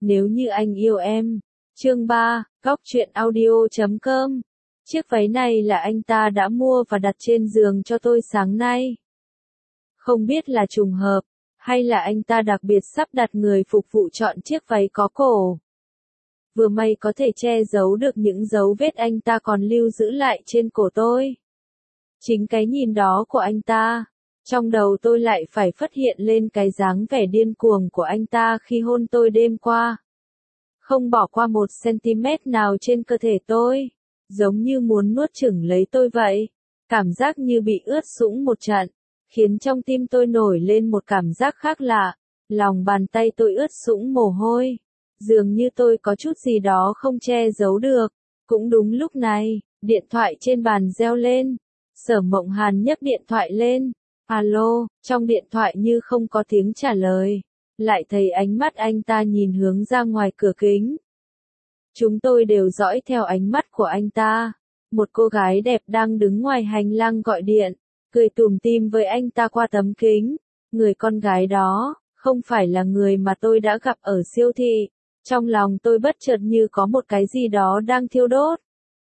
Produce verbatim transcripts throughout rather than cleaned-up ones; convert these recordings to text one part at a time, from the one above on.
Nếu như anh yêu em. Chương ba, góc truyện audio chấm com. Chiếc váy này là anh ta đã mua và đặt trên giường cho tôi sáng nay. Không biết là trùng hợp, hay là anh ta đặc biệt sắp đặt người phục vụ chọn chiếc váy có cổ. Vừa may có thể che giấu được những dấu vết anh ta còn lưu giữ lại trên cổ tôi. Chính cái nhìn đó của anh ta, trong đầu tôi lại phải phát hiện lên cái dáng vẻ điên cuồng của anh ta khi hôn tôi đêm qua. Không bỏ qua một cm nào trên cơ thể tôi, giống như muốn nuốt chửng lấy tôi vậy. Cảm giác như bị ướt sũng một trận, khiến trong tim tôi nổi lên một cảm giác khác lạ. Lòng bàn tay tôi ướt sũng mồ hôi, dường như tôi có chút gì đó không che giấu được. Cũng đúng lúc này, điện thoại trên bàn reo lên. Sở Mộng Hàn nhấc điện thoại lên. Alo, trong điện thoại như không có tiếng trả lời. Lại thấy ánh mắt anh ta nhìn hướng ra ngoài cửa kính. Chúng tôi đều dõi theo ánh mắt của anh ta. Một cô gái đẹp đang đứng ngoài hành lang gọi điện, cười tủm tỉm với anh ta qua tấm kính. Người con gái đó, không phải là người mà tôi đã gặp ở siêu thị. Trong lòng tôi bất chợt như có một cái gì đó đang thiêu đốt.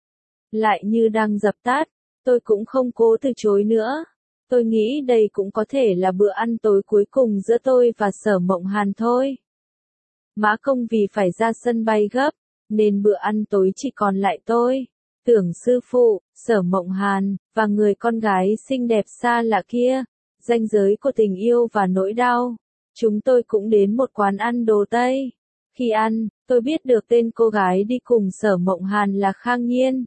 Lại như đang dập tắt, tôi cũng không cố từ chối nữa. Tôi nghĩ đây cũng có thể là bữa ăn tối cuối cùng giữa tôi và Sở Mộng Hàn thôi. Mã Công vì phải ra sân bay gấp, nên bữa ăn tối chỉ còn lại tôi, Tưởng sư phụ, Sở Mộng Hàn, và người con gái xinh đẹp xa lạ kia. Ranh giới của tình yêu và nỗi đau. Chúng tôi cũng đến một quán ăn đồ Tây. Khi ăn, tôi biết được tên cô gái đi cùng Sở Mộng Hàn là Khang Nhiên.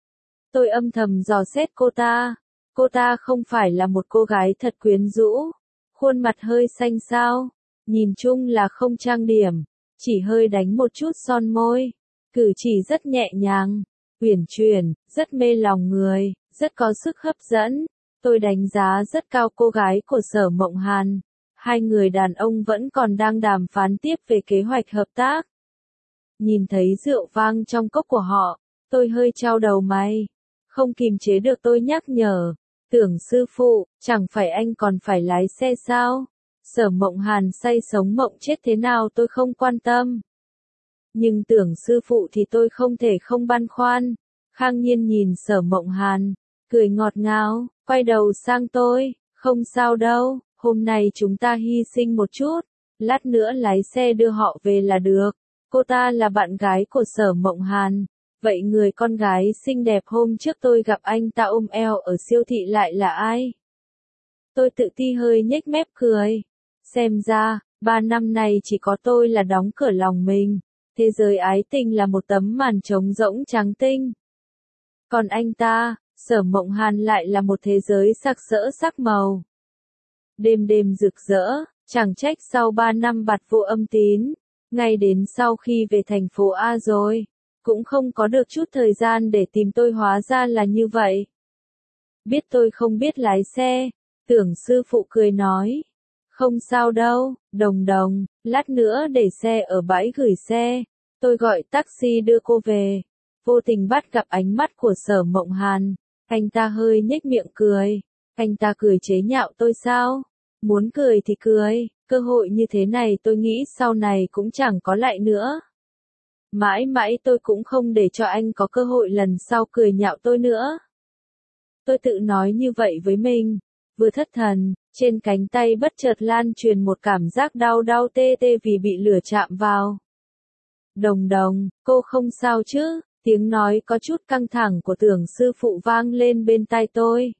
Tôi âm thầm dò xét cô ta. Cô ta không phải là một cô gái thật quyến rũ, khuôn mặt hơi xanh xao, nhìn chung là không trang điểm, chỉ hơi đánh một chút son môi, cử chỉ rất nhẹ nhàng, uyển chuyển, rất mê lòng người, rất có sức hấp dẫn. Tôi đánh giá rất cao cô gái của Sở Mộng Hàn. Hai người đàn ông vẫn còn đang đàm phán tiếp về kế hoạch hợp tác. Nhìn thấy rượu vang trong cốc của họ, tôi hơi chau đầu mày. Không kìm chế được tôi nhắc nhở. Tưởng sư phụ, chẳng phải anh còn phải lái xe sao? Sở Mộng Hàn say sống mộng chết thế nào tôi không quan tâm. Nhưng Tưởng sư phụ thì tôi không thể không băn khoăn. Khang Nhiên nhìn Sở Mộng Hàn, cười ngọt ngào, quay đầu sang tôi, không sao đâu, hôm nay chúng ta hy sinh một chút, lát nữa lái xe đưa họ về là được. Cô ta là bạn gái của Sở Mộng Hàn. Vậy người con gái xinh đẹp hôm trước tôi gặp anh ta ôm eo ở siêu thị lại là ai? Tôi tự ti hơi nhếch mép cười. Xem ra, ba năm này chỉ có tôi là đóng cửa lòng mình. Thế giới ái tình là một tấm màn trống rỗng trắng tinh. Còn anh ta, Sở Mộng Hàn lại là một thế giới sặc sỡ sắc màu. Đêm đêm rực rỡ, chẳng trách sau ba năm bặt vô âm tín, ngay đến sau khi về thành phố A rồi. Cũng không có được chút thời gian để tìm tôi, hóa ra là như vậy. Biết tôi không biết lái xe, Tưởng sư phụ cười nói. Không sao đâu, Đồng Đồng, lát nữa để xe ở bãi gửi xe, tôi gọi taxi đưa cô về. Vô tình bắt gặp ánh mắt của Sở Mộng Hàn, anh ta hơi nhếch miệng cười. Anh ta cười chế nhạo tôi sao? Muốn cười thì cười, cơ hội như thế này tôi nghĩ sau này cũng chẳng có lại nữa. Mãi mãi tôi cũng không để cho anh có cơ hội lần sau cười nhạo tôi nữa. Tôi tự nói như vậy với mình. Vừa thất thần, trên cánh tay bất chợt lan truyền một cảm giác đau đau tê tê vì bị lửa chạm vào. Đồng Đồng, cô không sao chứ? Tiếng nói có chút căng thẳng của Tưởng sư phụ vang lên bên tai tôi.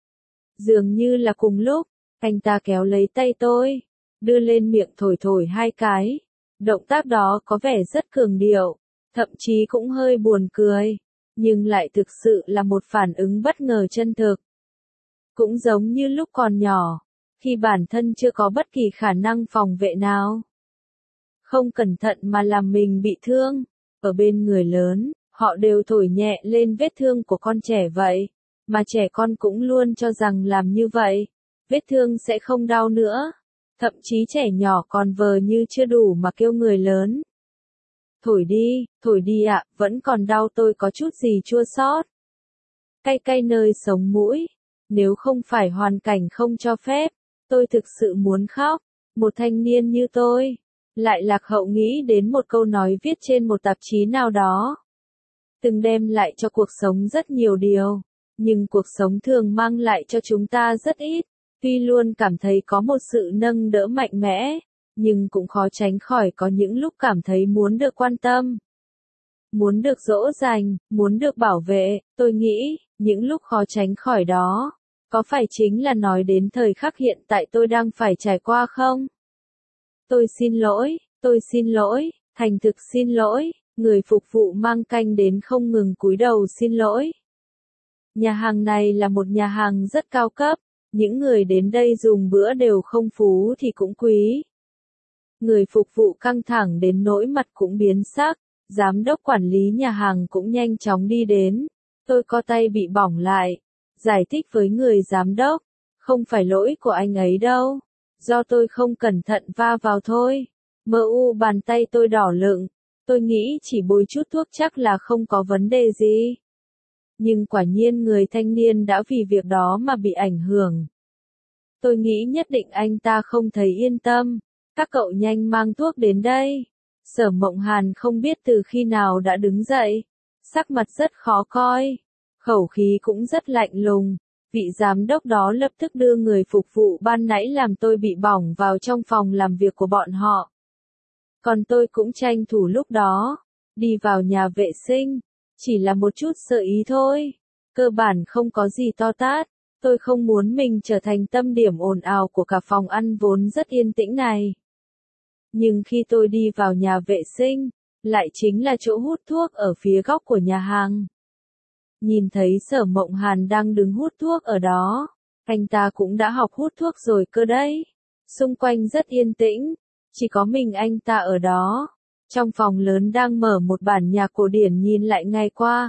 Dường như là cùng lúc, anh ta kéo lấy tay tôi, đưa lên miệng thổi thổi hai cái. Động tác đó có vẻ rất cường điệu, thậm chí cũng hơi buồn cười, nhưng lại thực sự là một phản ứng bất ngờ chân thực. Cũng giống như lúc còn nhỏ, khi bản thân chưa có bất kỳ khả năng phòng vệ nào. Không cẩn thận mà làm mình bị thương, ở bên người lớn, họ đều thổi nhẹ lên vết thương của con trẻ vậy, mà trẻ con cũng luôn cho rằng làm như vậy, vết thương sẽ không đau nữa. Thậm chí trẻ nhỏ còn vờ như chưa đủ mà kêu người lớn. Thổi đi, thổi đi ạ, vẫn còn đau, tôi có chút gì chua xót. Cay cay nơi sống mũi. Nếu không phải hoàn cảnh không cho phép, tôi thực sự muốn khóc. Một thanh niên như tôi, Lại lạc hậu nghĩ đến một câu nói viết trên một tạp chí nào đó. Từng đem lại cho cuộc sống rất nhiều điều, nhưng cuộc sống thường mang lại cho chúng ta rất ít. Tuy luôn cảm thấy có một sự nâng đỡ mạnh mẽ, nhưng cũng khó tránh khỏi có những lúc cảm thấy muốn được quan tâm, muốn được dỗ dành, muốn được bảo vệ. Tôi nghĩ, những lúc khó tránh khỏi đó, có phải chính là nói đến thời khắc hiện tại tôi đang phải trải qua không? Tôi xin lỗi, tôi xin lỗi, thành thực xin lỗi, người phục vụ mang canh đến không ngừng cúi đầu xin lỗi. Nhà hàng này là một nhà hàng rất cao cấp, những người đến đây dùng bữa đều không phú thì cũng quý. Người phục vụ căng thẳng đến nỗi mặt cũng biến sắc, giám đốc quản lý nhà hàng cũng nhanh chóng đi đến. Tôi co tay bị bỏng lại, giải thích với người giám đốc, không phải lỗi của anh ấy đâu, do tôi không cẩn thận va vào thôi. Mờ u bàn tay tôi đỏ lựng, tôi nghĩ chỉ bôi chút thuốc chắc là không có vấn đề gì. Nhưng quả nhiên người thanh niên đã vì việc đó mà bị ảnh hưởng. Tôi nghĩ nhất định anh ta không thấy yên tâm. Các cậu nhanh mang thuốc đến đây. Sở Mộng Hàn không biết từ khi nào đã đứng dậy. Sắc mặt rất khó coi. Khẩu khí cũng rất lạnh lùng. Vị giám đốc đó lập tức đưa người phục vụ ban nãy làm tôi bị bỏng vào trong phòng làm việc của bọn họ. Còn tôi cũng tranh thủ lúc đó. Đi vào nhà vệ sinh. Chỉ là một chút sợ ý thôi. Cơ bản không có gì to tát. Tôi không muốn mình trở thành tâm điểm ồn ào của cả phòng ăn vốn rất yên tĩnh này. Nhưng khi tôi đi vào nhà vệ sinh, lại chính là chỗ hút thuốc ở phía góc của nhà hàng. Nhìn thấy Sở Mộng Hàn đang đứng hút thuốc ở đó, anh ta cũng đã học hút thuốc rồi cơ đấy. Xung quanh rất yên tĩnh, chỉ có mình anh ta ở đó. Trong phòng lớn đang mở một bản nhạc cổ điển nhìn lại ngay qua.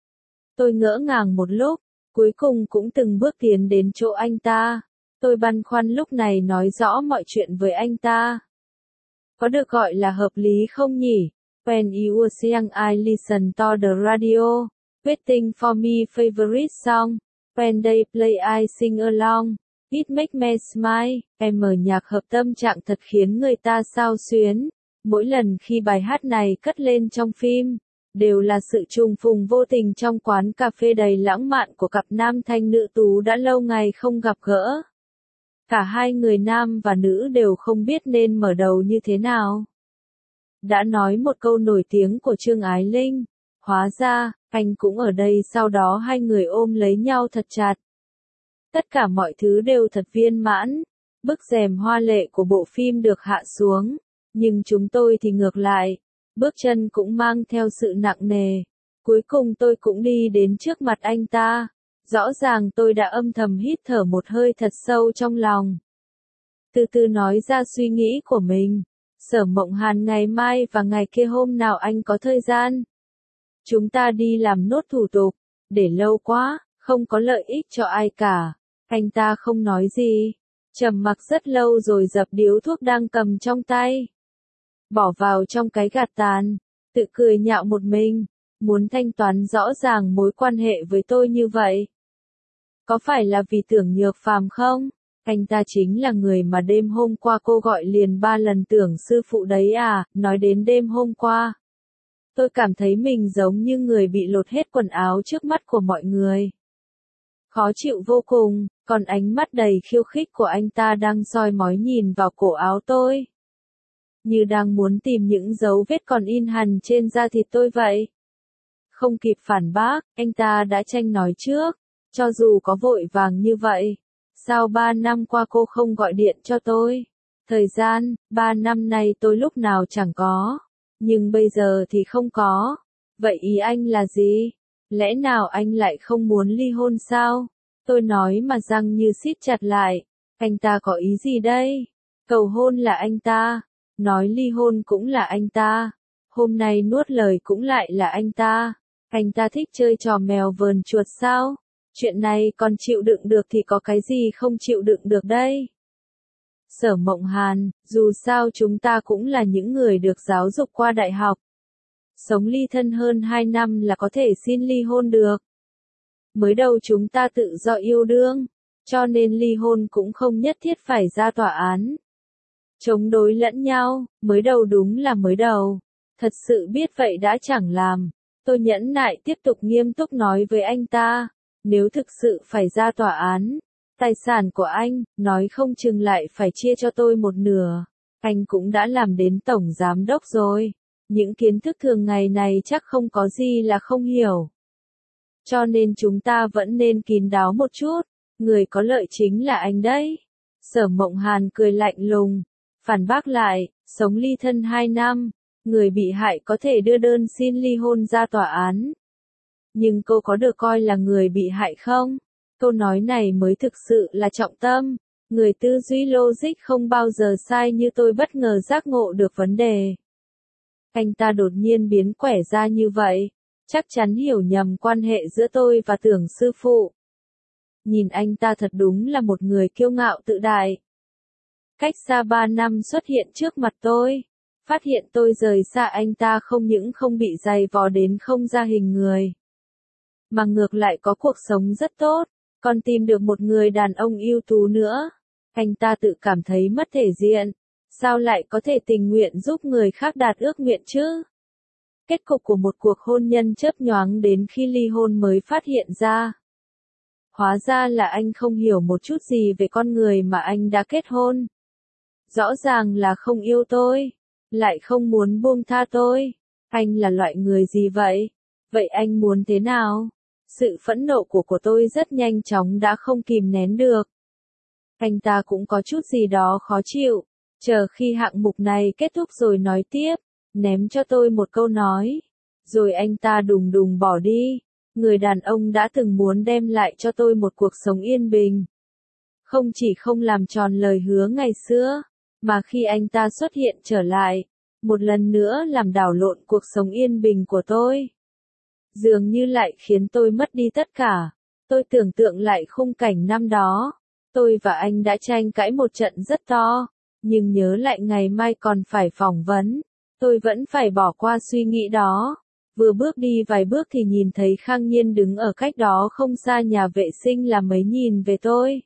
Tôi ngỡ ngàng một lúc, cuối cùng cũng từng bước tiến đến chỗ anh ta. Tôi băn khoăn lúc này nói rõ mọi chuyện với anh ta. Có được gọi là hợp lý không nhỉ? When you were young I listened to the radio, waiting for me favorite song. When they play I sing along. It make me smile. Em mở nhạc hợp tâm trạng thật khiến người ta xao xuyến. Mỗi lần khi bài hát này cất lên trong phim, đều là sự trùng phùng vô tình trong quán cà phê đầy lãng mạn của cặp nam thanh nữ tú đã lâu ngày không gặp gỡ. Cả hai người nam và nữ đều không biết nên mở đầu như thế nào. Đã nói một câu nổi tiếng của Trương Ái Linh, hóa ra, anh cũng ở đây, sau đó hai người ôm lấy nhau thật chặt. Tất cả mọi thứ đều thật viên mãn, bức rèm hoa lệ của bộ phim được hạ xuống, nhưng chúng tôi thì ngược lại, bước chân cũng mang theo sự nặng nề. Cuối cùng tôi cũng đi đến trước mặt anh ta. Rõ ràng tôi đã âm thầm hít thở một hơi thật sâu trong lòng. Từ từ nói ra suy nghĩ của mình. Sở Mộng Hàn, ngày mai và ngày kia hôm nào anh có thời gian? Chúng ta đi làm nốt thủ tục. Để lâu quá, không có lợi ích cho ai cả. Anh ta không nói gì. Trầm mặc rất lâu rồi dập điếu thuốc đang cầm trong tay. Bỏ vào trong cái gạt tàn. Tự cười nhạo một mình. Muốn thanh toán rõ ràng mối quan hệ với tôi như vậy. Có phải là vì Tưởng Nhược Phàm không? Anh ta chính là người mà đêm hôm qua cô gọi liền ba lần Tưởng sư phụ đấy à, nói đến đêm hôm qua. Tôi cảm thấy mình giống như người bị lột hết quần áo trước mắt của mọi người. Khó chịu vô cùng, còn ánh mắt đầy khiêu khích của anh ta đang soi mói nhìn vào cổ áo tôi. Như đang muốn tìm những dấu vết còn in hằn trên da thịt tôi vậy. Không kịp phản bác, anh ta đã tranh nói trước. Cho dù có vội vàng như vậy, sao ba năm qua cô không gọi điện cho tôi? Thời gian, ba năm nay tôi lúc nào chẳng có, nhưng bây giờ thì không có. Vậy ý anh là gì? Lẽ nào anh lại không muốn ly hôn sao? Tôi nói mà răng như siết chặt lại. Anh ta có ý gì đây? Cầu hôn là anh ta, nói ly hôn cũng là anh ta, hôm nay nuốt lời cũng lại là anh ta. Anh ta thích chơi trò mèo vờn chuột sao? Chuyện này còn chịu đựng được thì có cái gì không chịu đựng được đây? Sở Mộng Hàn, dù sao chúng ta cũng là những người được giáo dục qua đại học. Sống ly thân hơn hai năm là có thể xin ly hôn được. Mới đầu chúng ta tự do yêu đương, cho nên ly hôn cũng không nhất thiết phải ra tòa án. Chống đối lẫn nhau, mới đầu đúng là mới đầu. Thật sự biết vậy đã chẳng làm. Tôi nhẫn nại tiếp tục nghiêm túc nói với anh ta, nếu thực sự phải ra tòa án, tài sản của anh, nói không chừng lại phải chia cho tôi một nửa. Anh cũng đã làm đến tổng giám đốc rồi. Những kiến thức thường ngày này chắc không có gì là không hiểu. Cho nên chúng ta vẫn nên kín đáo một chút. Người có lợi chính là anh đấy. Sở Mộng Hàn cười lạnh lùng. Phản bác lại, sống ly thân hai năm. Người bị hại có thể đưa đơn xin ly hôn ra tòa án. Nhưng cô có được coi là người bị hại không? Câu nói này mới thực sự là trọng tâm. Người tư duy logic không bao giờ sai như tôi bất ngờ giác ngộ được vấn đề. Anh ta đột nhiên biến quẻ ra như vậy. Chắc chắn hiểu nhầm quan hệ giữa tôi và Tưởng sư phụ. Nhìn anh ta thật đúng là một người kiêu ngạo tự đại. Cách xa ba năm xuất hiện trước mặt tôi. Phát hiện tôi rời xa anh ta không những không bị dày vò đến không ra hình người. Mà ngược lại có cuộc sống rất tốt. Còn tìm được một người đàn ông ưu tú nữa. Anh ta tự cảm thấy mất thể diện. Sao lại có thể tình nguyện giúp người khác đạt ước nguyện chứ? Kết cục của một cuộc hôn nhân chớp nhoáng đến khi ly hôn mới phát hiện ra. Hóa ra là anh không hiểu một chút gì về con người mà anh đã kết hôn. Rõ ràng là không yêu tôi. Lại không muốn buông tha tôi. Anh là loại người gì vậy? Vậy anh muốn thế nào? Sự phẫn nộ của của tôi rất nhanh chóng đã không kìm nén được. Anh ta cũng có chút gì đó khó chịu. Chờ khi hạng mục này kết thúc rồi nói tiếp. Ném cho tôi một câu nói. Rồi anh ta đùng đùng bỏ đi. Người đàn ông đã từng muốn đem lại cho tôi một cuộc sống yên bình. Không chỉ không làm tròn lời hứa ngày xưa, mà khi anh ta xuất hiện trở lại, một lần nữa làm đảo lộn cuộc sống yên bình của tôi. Dường như lại khiến tôi mất đi tất cả. Tôi tưởng tượng lại khung cảnh năm đó. Tôi và anh đã tranh cãi một trận rất to. Nhưng nhớ lại ngày mai còn phải phỏng vấn. Tôi vẫn phải bỏ qua suy nghĩ đó. Vừa bước đi vài bước thì nhìn thấy Khang Nhiên đứng ở cách đó không xa nhà vệ sinh làm mấy nhìn về tôi.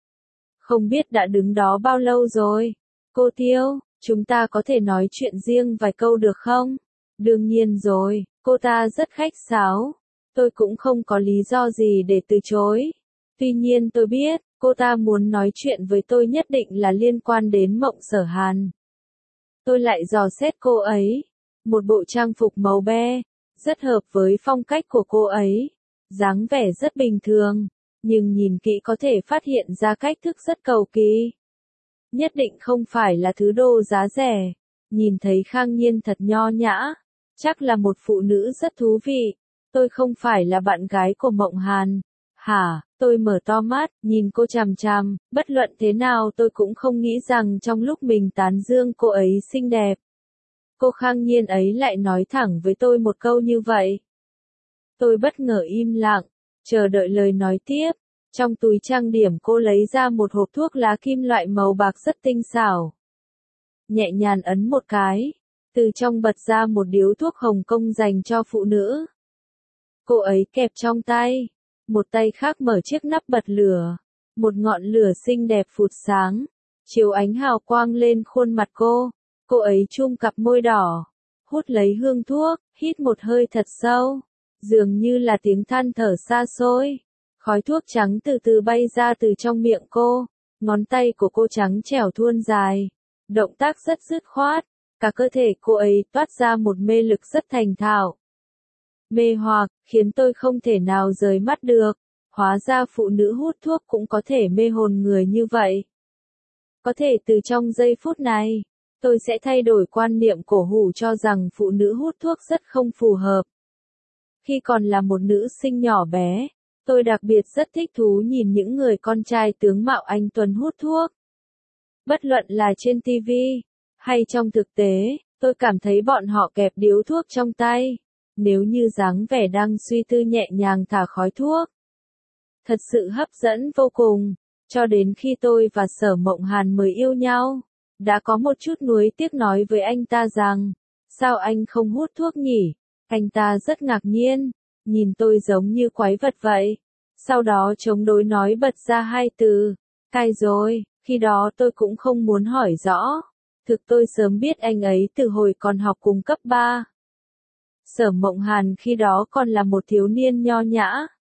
Không biết đã đứng đó bao lâu rồi. Cô Tiêu, chúng ta có thể nói chuyện riêng vài câu được không? Đương nhiên rồi, cô ta rất khách sáo. Tôi cũng không có lý do gì để từ chối. Tuy nhiên tôi biết, cô ta muốn nói chuyện với tôi nhất định là liên quan đến Mộng Sở Hàn. Tôi lại dò xét cô ấy. Một bộ trang phục màu be, rất hợp với phong cách của cô ấy. Dáng vẻ rất bình thường, nhưng nhìn kỹ có thể phát hiện ra cách thức rất cầu kỳ. Nhất định không phải là thứ đồ giá rẻ. Nhìn thấy Khang Nhiên thật nho nhã, chắc là một phụ nữ rất thú vị. Tôi không phải là bạn gái của Mộng Hàn. Hả? Tôi mở to mắt, nhìn cô chằm chằm, bất luận thế nào tôi cũng không nghĩ rằng trong lúc mình tán dương cô ấy xinh đẹp. Cô Khang Nhiên ấy lại nói thẳng với tôi một câu như vậy. Tôi bất ngờ im lặng, chờ đợi lời nói tiếp. Trong túi trang điểm cô lấy ra một hộp thuốc lá kim loại màu bạc rất tinh xảo. Nhẹ nhàng ấn một cái, từ trong bật ra một điếu thuốc Hồng Kông dành cho phụ nữ. Cô ấy kẹp trong tay, một tay khác mở chiếc nắp bật lửa. Một ngọn lửa xinh đẹp phụt sáng, chiếu ánh hào quang lên khuôn mặt cô. Cô ấy chum cặp môi đỏ, hút lấy hương thuốc, hít một hơi thật sâu, dường như là tiếng than thở xa xôi. Khói thuốc trắng từ từ bay ra từ trong miệng cô, ngón tay của cô trắng trẻo thuôn dài, động tác rất dứt khoát, cả cơ thể cô ấy toát ra một mê lực rất thành thạo. Mê hoặc, khiến tôi không thể nào rời mắt được, hóa ra phụ nữ hút thuốc cũng có thể mê hồn người như vậy. Có thể từ trong giây phút này, tôi sẽ thay đổi quan niệm cổ hủ cho rằng phụ nữ hút thuốc rất không phù hợp. Khi còn là một nữ sinh nhỏ bé, tôi đặc biệt rất thích thú nhìn những người con trai tướng mạo anh tuấn hút thuốc. Bất luận là trên ti vi, hay trong thực tế, tôi cảm thấy bọn họ kẹp điếu thuốc trong tay, nếu như dáng vẻ đang suy tư nhẹ nhàng thả khói thuốc. Thật sự hấp dẫn vô cùng, cho đến khi tôi và Sở Mộng Hàn mới yêu nhau. Đã có một chút nuối tiếc nói với anh ta rằng, sao anh không hút thuốc nhỉ? Anh ta rất ngạc nhiên, nhìn tôi giống như quái vật vậy. Sau đó chống đối nói bật ra hai từ, cai rồi, khi đó tôi cũng không muốn hỏi rõ. Thực tôi sớm biết anh ấy từ hồi còn học cùng cấp ba. Sở Mộng Hàn khi đó còn là một thiếu niên nho nhã.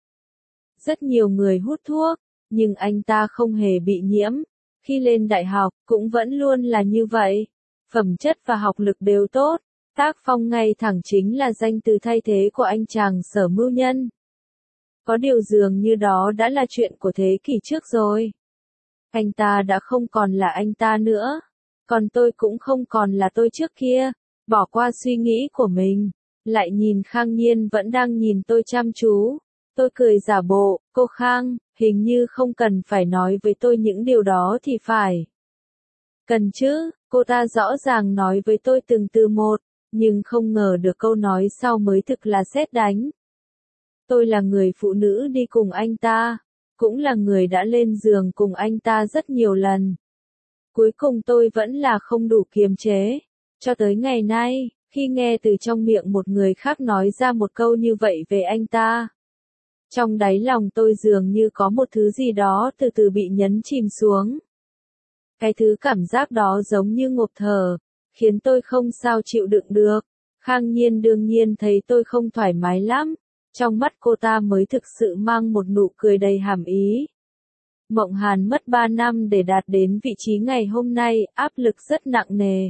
Rất nhiều người hút thuốc, nhưng anh ta không hề bị nhiễm. Khi lên đại học, cũng vẫn luôn là như vậy. Phẩm chất và học lực đều tốt. Tác phong ngay thẳng chính là danh từ thay thế của anh chàng Sở Mưu Nhân. Có điều dường như đó đã là chuyện của thế kỷ trước rồi. Anh ta đã không còn là anh ta nữa. Còn tôi cũng không còn là tôi trước kia. Bỏ qua suy nghĩ của mình. Lại nhìn Khang Nhiên vẫn đang nhìn tôi chăm chú. Tôi cười giả bộ, cô Khang, hình như không cần phải nói với tôi những điều đó thì phải. Cần chứ, cô ta rõ ràng nói với tôi từng từ một, nhưng không ngờ được câu nói sau mới thực là sét đánh. Tôi là người phụ nữ đi cùng anh ta, cũng là người đã lên giường cùng anh ta rất nhiều lần. Cuối cùng tôi vẫn là không đủ kiềm chế. Cho tới ngày nay, khi nghe từ trong miệng một người khác nói ra một câu như vậy về anh ta, trong đáy lòng tôi dường như có một thứ gì đó từ từ bị nhấn chìm xuống. Cái thứ cảm giác đó giống như ngộp thở, khiến tôi không sao chịu đựng được. Khang Nhiên đương nhiên thấy tôi không thoải mái lắm, trong mắt cô ta mới thực sự mang một nụ cười đầy hàm ý. Mộng Hàn mất ba năm để đạt đến vị trí ngày hôm nay, áp lực rất nặng nề.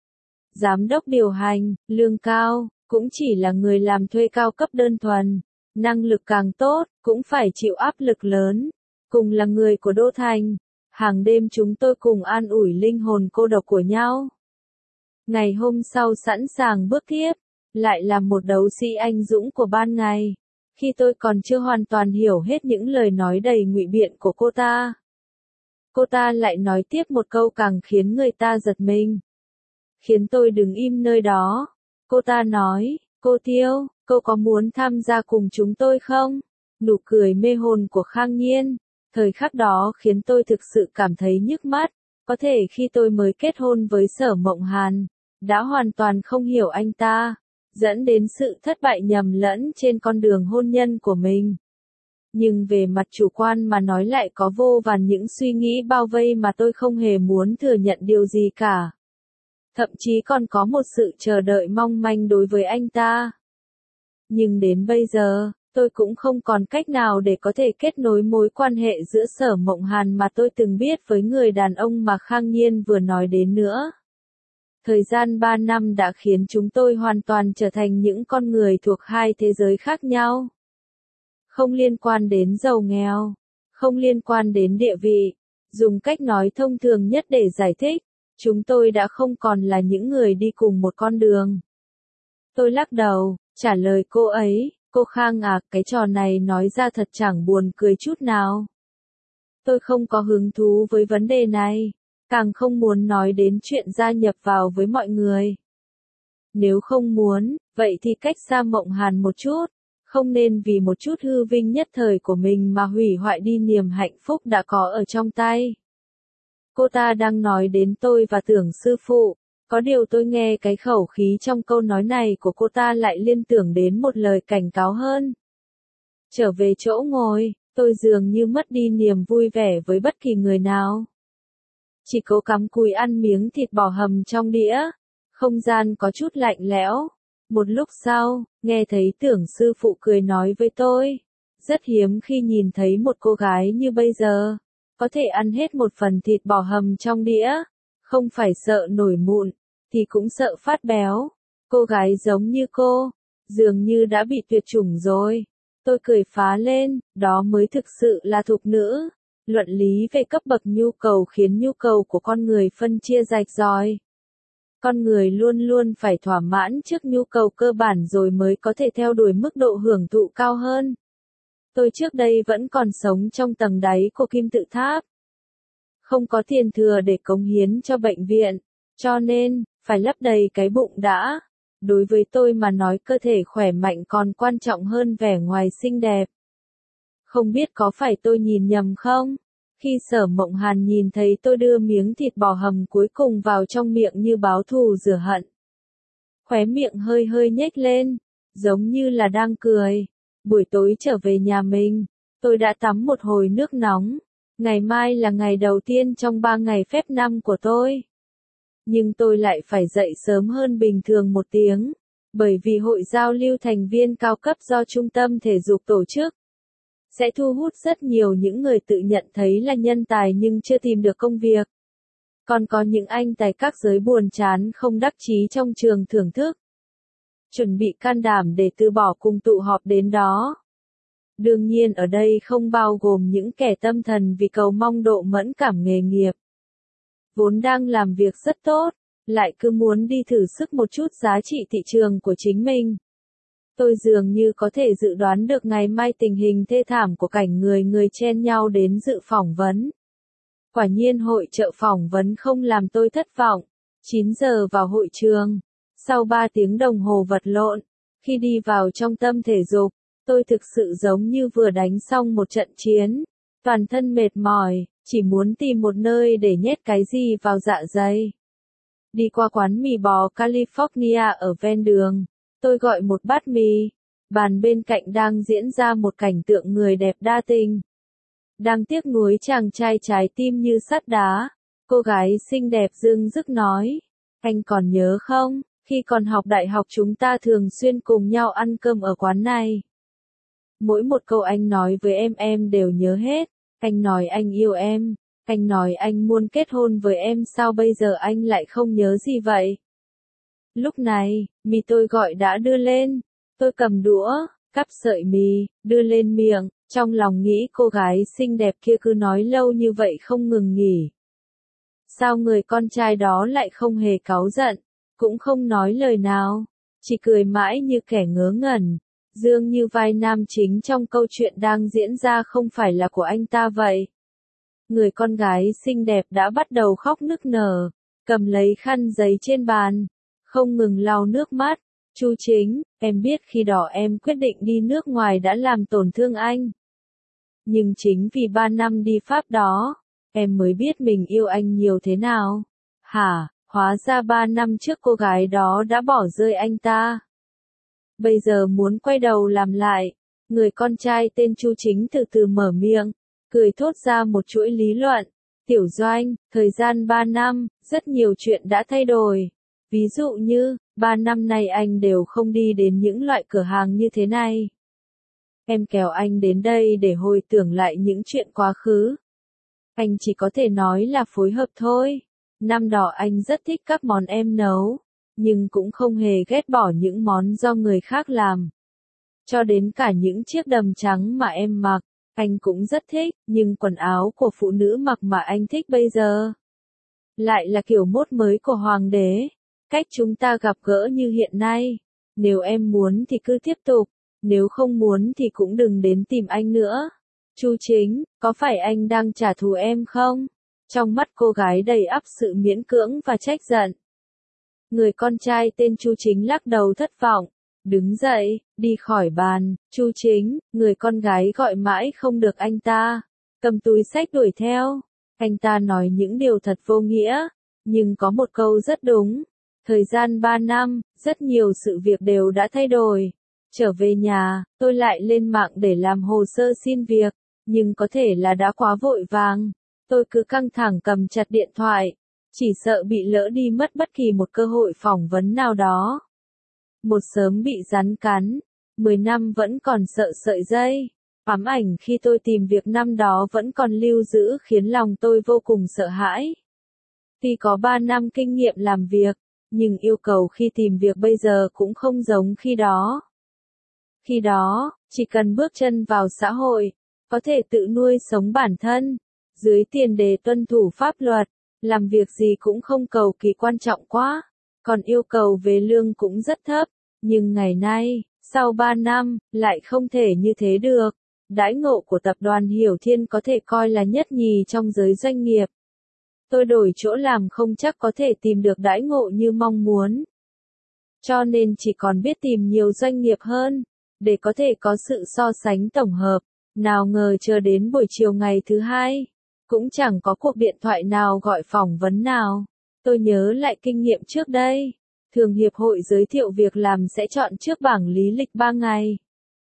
Giám đốc điều hành, lương cao, cũng chỉ là người làm thuê cao cấp đơn thuần. Năng lực càng tốt, cũng phải chịu áp lực lớn. Cùng là người của Đô Thành, hàng đêm chúng tôi cùng an ủi linh hồn cô độc của nhau. Ngày hôm sau sẵn sàng bước tiếp, lại là một đấu sĩ anh dũng của ban ngày. Khi tôi còn chưa hoàn toàn hiểu hết những lời nói đầy ngụy biện của cô ta, cô ta lại nói tiếp một câu càng khiến người ta giật mình. Khiến tôi đứng im nơi đó. Cô ta nói, cô Tiêu, cô có muốn tham gia cùng chúng tôi không? Nụ cười mê hồn của Khang Nhiên, thời khắc đó khiến tôi thực sự cảm thấy nhức mắt. Có thể khi tôi mới kết hôn với Sở Mộng Hàn, đã hoàn toàn không hiểu anh ta, dẫn đến sự thất bại nhầm lẫn trên con đường hôn nhân của mình. Nhưng về mặt chủ quan mà nói lại có vô vàn những suy nghĩ bao vây mà tôi không hề muốn thừa nhận điều gì cả. Thậm chí còn có một sự chờ đợi mong manh đối với anh ta. Nhưng đến bây giờ, tôi cũng không còn cách nào để có thể kết nối mối quan hệ giữa Sở Mộng Hàn mà tôi từng biết với người đàn ông mà Khang Nhiên vừa nói đến nữa. Thời gian ba năm đã khiến chúng tôi hoàn toàn trở thành những con người thuộc hai thế giới khác nhau. Không liên quan đến giàu nghèo, không liên quan đến địa vị, dùng cách nói thông thường nhất để giải thích, chúng tôi đã không còn là những người đi cùng một con đường. Tôi lắc đầu, trả lời cô ấy, cô Khang à, cái trò này nói ra thật chẳng buồn cười chút nào. Tôi không có hứng thú với vấn đề này, càng không muốn nói đến chuyện gia nhập vào với mọi người. Nếu không muốn, vậy thì cách xa Mộng Hàn một chút, không nên vì một chút hư vinh nhất thời của mình mà hủy hoại đi niềm hạnh phúc đã có ở trong tay. Cô ta đang nói đến tôi và Tưởng sư phụ, có điều tôi nghe cái khẩu khí trong câu nói này của cô ta lại liên tưởng đến một lời cảnh cáo hơn. Trở về chỗ ngồi, tôi dường như mất đi niềm vui vẻ với bất kỳ người nào. Chỉ cố cắm cúi ăn miếng thịt bò hầm trong đĩa, không gian có chút lạnh lẽo. Một lúc sau, nghe thấy Tưởng sư phụ cười nói với tôi, rất hiếm khi nhìn thấy một cô gái như bây giờ, có thể ăn hết một phần thịt bò hầm trong đĩa, không phải sợ nổi mụn, thì cũng sợ phát béo. Cô gái giống như cô, dường như đã bị tuyệt chủng rồi. Tôi cười phá lên, đó mới thực sự là thục nữ. Luận lý về cấp bậc nhu cầu khiến nhu cầu của con người phân chia rạch ròi. Con người luôn luôn phải thỏa mãn trước nhu cầu cơ bản rồi mới có thể theo đuổi mức độ hưởng thụ cao hơn. Tôi trước đây vẫn còn sống trong tầng đáy của kim tự tháp. Không có tiền thừa để cống hiến cho bệnh viện, cho nên, phải lấp đầy cái bụng đã. Đối với tôi mà nói cơ thể khỏe mạnh còn quan trọng hơn vẻ ngoài xinh đẹp. Không biết có phải tôi nhìn nhầm không? Khi Sở Mộng Hàn nhìn thấy tôi đưa miếng thịt bò hầm cuối cùng vào trong miệng như báo thù rửa hận. Khóe miệng hơi hơi nhếch lên, giống như là đang cười. Buổi tối trở về nhà mình, tôi đã tắm một hồi nước nóng. Ngày mai là ngày đầu tiên trong ba ngày phép năm của tôi. Nhưng tôi lại phải dậy sớm hơn bình thường một tiếng, bởi vì hội giao lưu thành viên cao cấp do Trung tâm Thể dục tổ chức sẽ thu hút rất nhiều những người tự nhận thấy là nhân tài nhưng chưa tìm được công việc. Còn có những anh tài các giới buồn chán không đắc chí trong trường thưởng thức, chuẩn bị can đảm để từ bỏ cùng tụ họp đến đó. Đương nhiên ở đây không bao gồm những kẻ tâm thần vì cầu mong độ mẫn cảm nghề nghiệp, vốn đang làm việc rất tốt, lại cứ muốn đi thử sức một chút giá trị thị trường của chính mình. Tôi dường như có thể dự đoán được ngày mai tình hình thê thảm của cảnh người người chen nhau đến dự phỏng vấn. Quả nhiên hội chợ phỏng vấn không làm tôi thất vọng. chín giờ vào hội trường. Sau ba tiếng đồng hồ vật lộn, khi đi vào trong tâm thể dục, tôi thực sự giống như vừa đánh xong một trận chiến. Toàn thân mệt mỏi, chỉ muốn tìm một nơi để nhét cái gì vào dạ dày. Đi qua quán mì bò California ở ven đường, tôi gọi một bát mì. Bàn bên cạnh đang diễn ra một cảnh tượng người đẹp đa tình. Đang tiếc nuối chàng trai trái tim như sắt đá. Cô gái xinh đẹp dưng dứt nói. Anh còn nhớ không, khi còn học đại học chúng ta thường xuyên cùng nhau ăn cơm ở quán này. Mỗi một câu anh nói với em em đều nhớ hết. Anh nói anh yêu em. Anh nói anh muốn kết hôn với em, sao bây giờ anh lại không nhớ gì vậy? Lúc này, mì tôi gọi đã đưa lên. Tôi cầm đũa, cắp sợi mì, đưa lên miệng, trong lòng nghĩ cô gái xinh đẹp kia cứ nói lâu như vậy không ngừng nghỉ. Sao người con trai đó lại không hề cáu giận, cũng không nói lời nào, chỉ cười mãi như kẻ ngớ ngẩn, dường như vai nam chính trong câu chuyện đang diễn ra không phải là của anh ta vậy. Người con gái xinh đẹp đã bắt đầu khóc nức nở, cầm lấy khăn giấy trên bàn, không ngừng lau nước mắt. Chu Chính, em biết khi đó em quyết định đi nước ngoài đã làm tổn thương anh. Nhưng chính vì ba năm đi Pháp đó, em mới biết mình yêu anh nhiều thế nào. Hả, hóa ra ba năm trước cô gái đó đã bỏ rơi anh ta. Bây giờ muốn quay đầu làm lại, người con trai tên Chu Chính từ từ mở miệng, cười thốt ra một chuỗi lý luận. Tiểu Doanh, thời gian ba năm, rất nhiều chuyện đã thay đổi. Ví dụ như, ba năm nay anh đều không đi đến những loại cửa hàng như thế này. Em kéo anh đến đây để hồi tưởng lại những chuyện quá khứ. Anh chỉ có thể nói là phối hợp thôi. Năm đó anh rất thích các món em nấu, nhưng cũng không hề ghét bỏ những món do người khác làm. Cho đến cả những chiếc đầm trắng mà em mặc, anh cũng rất thích, nhưng quần áo của phụ nữ mặc mà anh thích bây giờ lại là kiểu mốt mới của hoàng đế. Cách chúng ta gặp gỡ như hiện nay, nếu em muốn thì cứ tiếp tục, nếu không muốn thì cũng đừng đến tìm anh nữa. Chu Chính, có phải anh đang trả thù em không? Trong mắt cô gái đầy ắp sự miễn cưỡng và trách giận. Người con trai tên Chu Chính lắc đầu thất vọng, đứng dậy, đi khỏi bàn. Chu Chính, người con gái gọi mãi không được anh ta, cầm túi xách đuổi theo. Anh ta nói những điều thật vô nghĩa, nhưng có một câu rất đúng. Thời gian ba năm, rất nhiều sự việc đều đã thay đổi. Trở về nhà, tôi lại lên mạng để làm hồ sơ xin việc, nhưng có thể là đã quá vội vàng. Tôi cứ căng thẳng cầm chặt điện thoại, chỉ sợ bị lỡ đi mất bất kỳ một cơ hội phỏng vấn nào đó. Một sớm bị rắn cắn, mười năm vẫn còn sợ sợi dây. Ám ảnh khi tôi tìm việc năm đó vẫn còn lưu giữ khiến lòng tôi vô cùng sợ hãi. Tuy có ba năm kinh nghiệm làm việc, nhưng yêu cầu khi tìm việc bây giờ cũng không giống khi đó. Khi đó, chỉ cần bước chân vào xã hội, có thể tự nuôi sống bản thân, dưới tiền đề tuân thủ pháp luật, làm việc gì cũng không cầu kỳ quan trọng quá, còn yêu cầu về lương cũng rất thấp, nhưng ngày nay, sau ba năm, lại không thể như thế được. Đãi ngộ của tập đoàn Hiểu Thiên có thể coi là nhất nhì trong giới doanh nghiệp. Tôi đổi chỗ làm không chắc có thể tìm được đãi ngộ như mong muốn. Cho nên chỉ còn biết tìm nhiều doanh nghiệp hơn, để có thể có sự so sánh tổng hợp. Nào ngờ chờ đến buổi chiều ngày thứ hai, cũng chẳng có cuộc điện thoại nào gọi phỏng vấn nào. Tôi nhớ lại kinh nghiệm trước đây. Thường hiệp hội giới thiệu việc làm sẽ chọn trước bảng lý lịch ba ngày.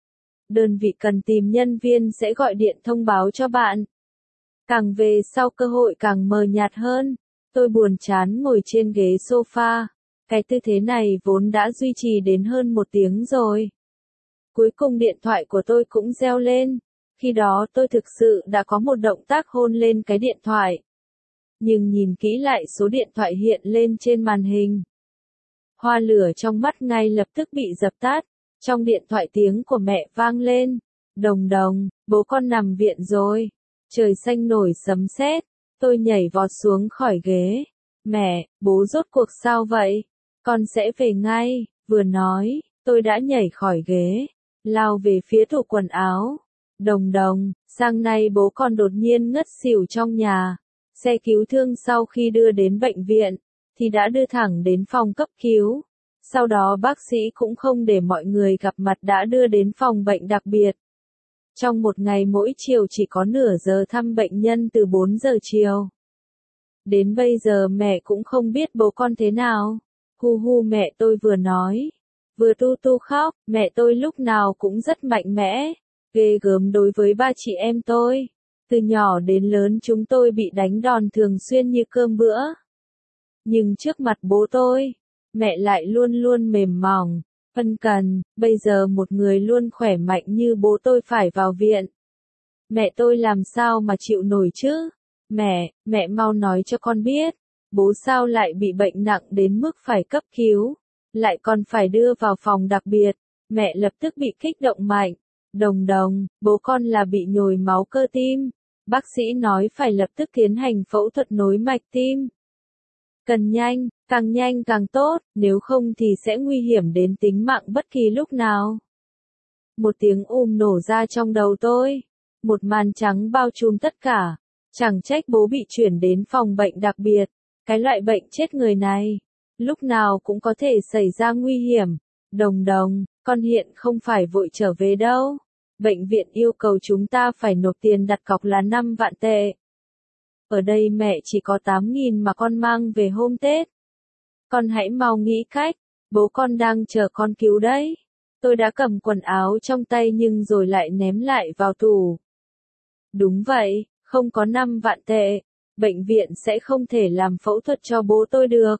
Đơn vị cần tìm nhân viên sẽ gọi điện thông báo cho bạn. Càng về sau cơ hội càng mờ nhạt hơn. Tôi buồn chán ngồi trên ghế sofa. Cái tư thế này vốn đã duy trì đến hơn một tiếng rồi. Cuối cùng điện thoại của tôi cũng reo lên. Khi đó tôi thực sự đã có một động tác hôn lên cái điện thoại. Nhưng nhìn kỹ lại số điện thoại hiện lên trên màn hình. Hoa lửa trong mắt ngay lập tức bị dập tắt. Trong điện thoại tiếng của mẹ vang lên. Đồng đồng, bố con nằm viện rồi. Trời xanh nổi sấm sét. Tôi nhảy vọt xuống khỏi ghế. Mẹ, bố rốt cuộc sao vậy? Con sẽ về ngay. Vừa nói, tôi đã nhảy khỏi ghế. Lao về phía tủ quần áo. Đồng đồng, sáng nay bố con đột nhiên ngất xỉu trong nhà. Xe cứu thương sau khi đưa đến bệnh viện, thì đã đưa thẳng đến phòng cấp cứu. Sau đó bác sĩ cũng không để mọi người gặp mặt đã đưa đến phòng bệnh đặc biệt. Trong một ngày mỗi chiều chỉ có nửa giờ thăm bệnh nhân từ bốn giờ chiều. Đến bây giờ mẹ cũng không biết bố con thế nào. Hu hu mẹ tôi vừa nói. Vừa tu tu khóc, mẹ tôi lúc nào cũng rất mạnh mẽ. Ghê gớm đối với ba chị em tôi. Từ nhỏ đến lớn chúng tôi bị đánh đòn thường xuyên như cơm bữa. Nhưng trước mặt bố tôi, mẹ lại luôn luôn mềm mỏng, ân cần. Bây giờ một người luôn khỏe mạnh như bố tôi phải vào viện. Mẹ tôi làm sao mà chịu nổi chứ? Mẹ, mẹ mau nói cho con biết. Bố sao lại bị bệnh nặng đến mức phải cấp cứu, lại còn phải đưa vào phòng đặc biệt. Mẹ lập tức bị kích động mạnh. Đồng đồng, bố con là bị nhồi máu cơ tim. Bác sĩ nói phải lập tức tiến hành phẫu thuật nối mạch tim. Cần nhanh, càng nhanh càng tốt, nếu không thì sẽ nguy hiểm đến tính mạng bất kỳ lúc nào. Một tiếng ùm nổ ra trong đầu tôi. Một màn trắng bao trùm tất cả. Chẳng trách bố bị chuyển đến phòng bệnh đặc biệt. Cái loại bệnh chết người này, lúc nào cũng có thể xảy ra nguy hiểm. Đồng đồng, con hiện không phải vội trở về đâu. Bệnh viện yêu cầu chúng ta phải nộp tiền đặt cọc là năm vạn tệ. Ở đây mẹ chỉ có tám nghìn mà con mang về hôm Tết. Con hãy mau nghĩ cách, bố con đang chờ con cứu đấy. Tôi đã cầm quần áo trong tay nhưng rồi lại ném lại vào tủ. Đúng vậy, không có năm vạn tệ, bệnh viện sẽ không thể làm phẫu thuật cho bố tôi được.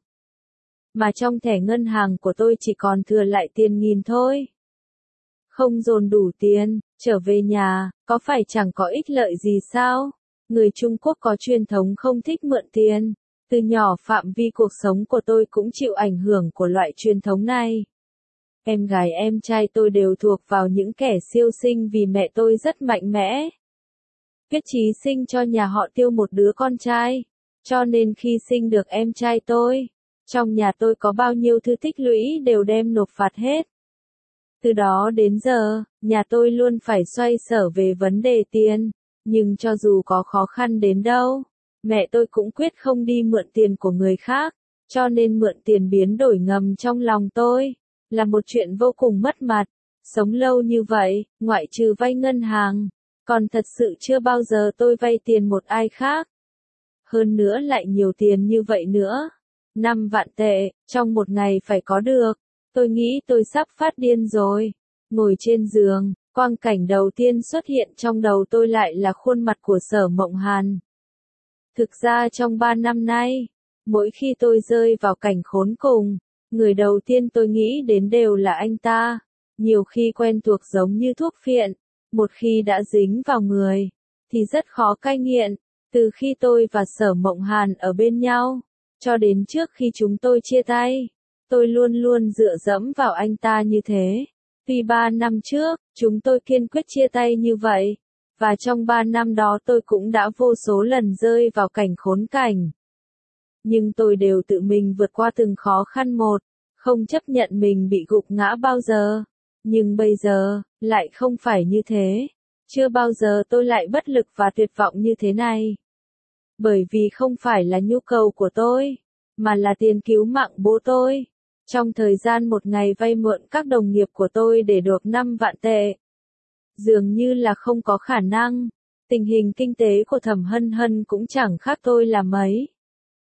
Mà trong thẻ ngân hàng của tôi chỉ còn thừa lại tiền nghìn thôi. Không dồn đủ tiền, trở về nhà, có phải chẳng có ích lợi gì sao? Người Trung Quốc có truyền thống không thích mượn tiền. Từ nhỏ phạm vi cuộc sống của tôi cũng chịu ảnh hưởng của loại truyền thống này. Em gái em trai tôi đều thuộc vào những kẻ siêu sinh vì mẹ tôi rất mạnh mẽ. Quyết chí sinh cho nhà họ Tiêu một đứa con trai. Cho nên khi sinh được em trai tôi, trong nhà tôi có bao nhiêu thứ tích lũy đều đem nộp phạt hết. Từ đó đến giờ, nhà tôi luôn phải xoay sở về vấn đề tiền. Nhưng cho dù có khó khăn đến đâu, mẹ tôi cũng quyết không đi mượn tiền của người khác. Cho nên mượn tiền biến đổi ngầm trong lòng tôi là một chuyện vô cùng mất mặt. Sống lâu như vậy, ngoại trừ vay ngân hàng, còn thật sự chưa bao giờ tôi vay tiền một ai khác. Hơn nữa lại nhiều tiền như vậy nữa. Năm vạn tệ, trong một ngày phải có được. Tôi nghĩ tôi sắp phát điên rồi. Ngồi trên giường, quang cảnh đầu tiên xuất hiện trong đầu tôi lại là khuôn mặt của Sở Mộng Hàn. Thực ra trong ba năm nay, mỗi khi tôi rơi vào cảnh khốn cùng, người đầu tiên tôi nghĩ đến đều là anh ta. Nhiều khi quen thuộc giống như thuốc phiện, một khi đã dính vào người, thì rất khó cai nghiện. Từ khi tôi và Sở Mộng Hàn ở bên nhau, cho đến trước khi chúng tôi chia tay, tôi luôn luôn dựa dẫm vào anh ta như thế. Tuy ba năm trước, chúng tôi kiên quyết chia tay như vậy, và trong ba năm đó tôi cũng đã vô số lần rơi vào cảnh khốn cảnh. Nhưng tôi đều tự mình vượt qua từng khó khăn một, không chấp nhận mình bị gục ngã bao giờ. Nhưng bây giờ, lại không phải như thế. Chưa bao giờ tôi lại bất lực và tuyệt vọng như thế này. Bởi vì không phải là nhu cầu của tôi, mà là tiền cứu mạng bố tôi. Trong thời gian một ngày vay mượn các đồng nghiệp của tôi để được năm vạn tệ. Dường như là không có khả năng. Tình hình kinh tế của Thẩm Hân Hân cũng chẳng khác tôi là mấy.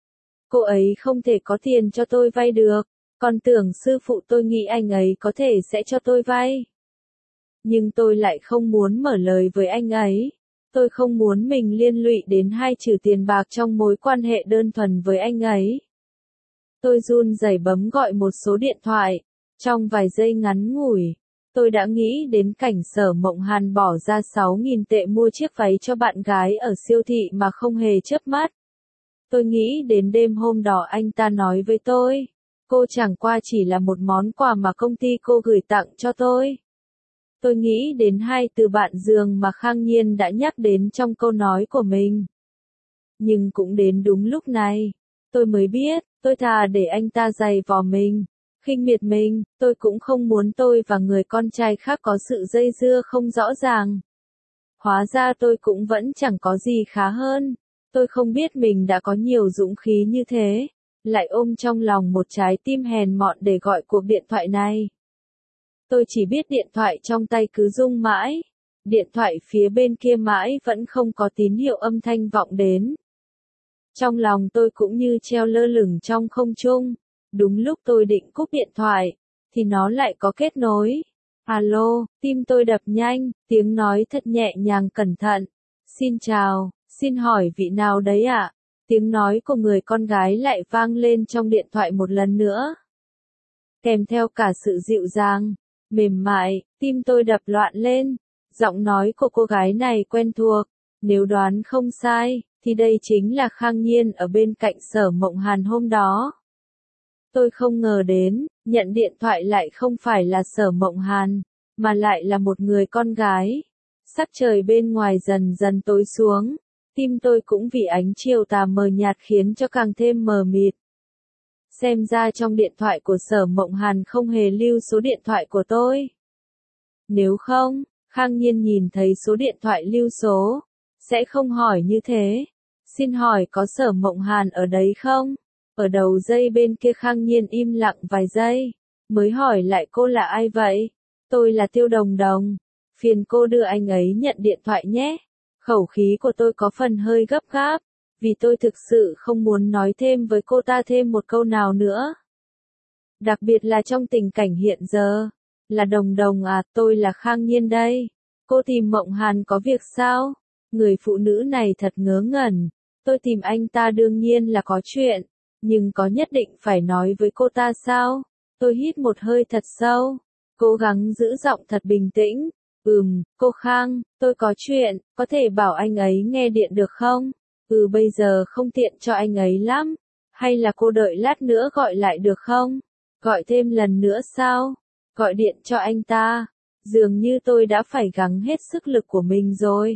Cô ấy không thể có tiền cho tôi vay được. Còn tưởng sư phụ tôi nghĩ anh ấy có thể sẽ cho tôi vay. Nhưng tôi lại không muốn mở lời với anh ấy. Tôi không muốn mình liên lụy đến hai chữ tiền bạc trong mối quan hệ đơn thuần với anh ấy. Tôi run rẩy bấm gọi một số điện thoại. Trong vài giây ngắn ngủi, tôi đã nghĩ đến cảnh Sở Mộng Hàn bỏ ra sáu nghìn tệ mua chiếc váy cho bạn gái ở siêu thị mà không hề chớp mắt. Tôi nghĩ đến đêm hôm đó anh ta nói với tôi, cô chẳng qua chỉ là một món quà mà công ty cô gửi tặng cho tôi. Tôi nghĩ đến hai từ bạn giường mà Khang Nhiên đã nhắc đến trong câu nói của mình. Nhưng cũng đến đúng lúc này, tôi mới biết, tôi thà để anh ta giày vò mình, khinh miệt mình, tôi cũng không muốn tôi và người con trai khác có sự dây dưa không rõ ràng. Hóa ra tôi cũng vẫn chẳng có gì khá hơn. Tôi không biết mình đã có nhiều dũng khí như thế, lại ôm trong lòng một trái tim hèn mọn để gọi cuộc điện thoại này. Tôi chỉ biết điện thoại trong tay cứ rung mãi, điện thoại phía bên kia mãi vẫn không có tín hiệu âm thanh vọng đến. Trong lòng tôi cũng như treo lơ lửng trong không trung, đúng lúc tôi định cúp điện thoại, thì nó lại có kết nối. Alo, tim tôi đập nhanh, tiếng nói thật nhẹ nhàng cẩn thận. Xin chào, xin hỏi vị nào đấy ạ? À? Tiếng nói của người con gái lại vang lên trong điện thoại một lần nữa. Kèm theo cả sự dịu dàng, mềm mại, tim tôi đập loạn lên. Giọng nói của cô gái này quen thuộc, nếu đoán không sai, thì đây chính là Khang Nhiên ở bên cạnh Sở Mộng Hàn hôm đó. Tôi không ngờ đến, nhận điện thoại lại không phải là Sở Mộng Hàn, mà lại là một người con gái. Sắc trời bên ngoài dần dần tối xuống, tim tôi cũng vì ánh chiều tà mờ nhạt khiến cho càng thêm mờ mịt. Xem ra trong điện thoại của Sở Mộng Hàn không hề lưu số điện thoại của tôi. Nếu không, Khang Nhiên nhìn thấy số điện thoại lưu số, sẽ không hỏi như thế. Xin hỏi có Sở Mộng Hàn ở đấy không? Ở đầu dây bên kia Khang Nhiên im lặng vài giây, mới hỏi lại cô là ai vậy? Tôi là Tiêu Đồng Đồng. Phiền cô đưa anh ấy nhận điện thoại nhé. Khẩu khí của tôi có phần hơi gấp gáp, vì tôi thực sự không muốn nói thêm với cô ta thêm một câu nào nữa. Đặc biệt là trong tình cảnh hiện giờ. Là Đồng Đồng à, tôi là Khang Nhiên đây. Cô tìm Mộng Hàn có việc sao? Người phụ nữ này thật ngớ ngẩn. Tôi tìm anh ta đương nhiên là có chuyện, nhưng có nhất định phải nói với cô ta sao? Tôi hít một hơi thật sâu, cố gắng giữ giọng thật bình tĩnh. Ừm, cô Khang, tôi có chuyện, có thể bảo anh ấy nghe điện được không? Ừ, bây giờ không tiện cho anh ấy lắm. Hay là cô đợi lát nữa gọi lại được không? Gọi thêm lần nữa sao? Gọi điện cho anh ta. Dường như tôi đã phải gắng hết sức lực của mình rồi.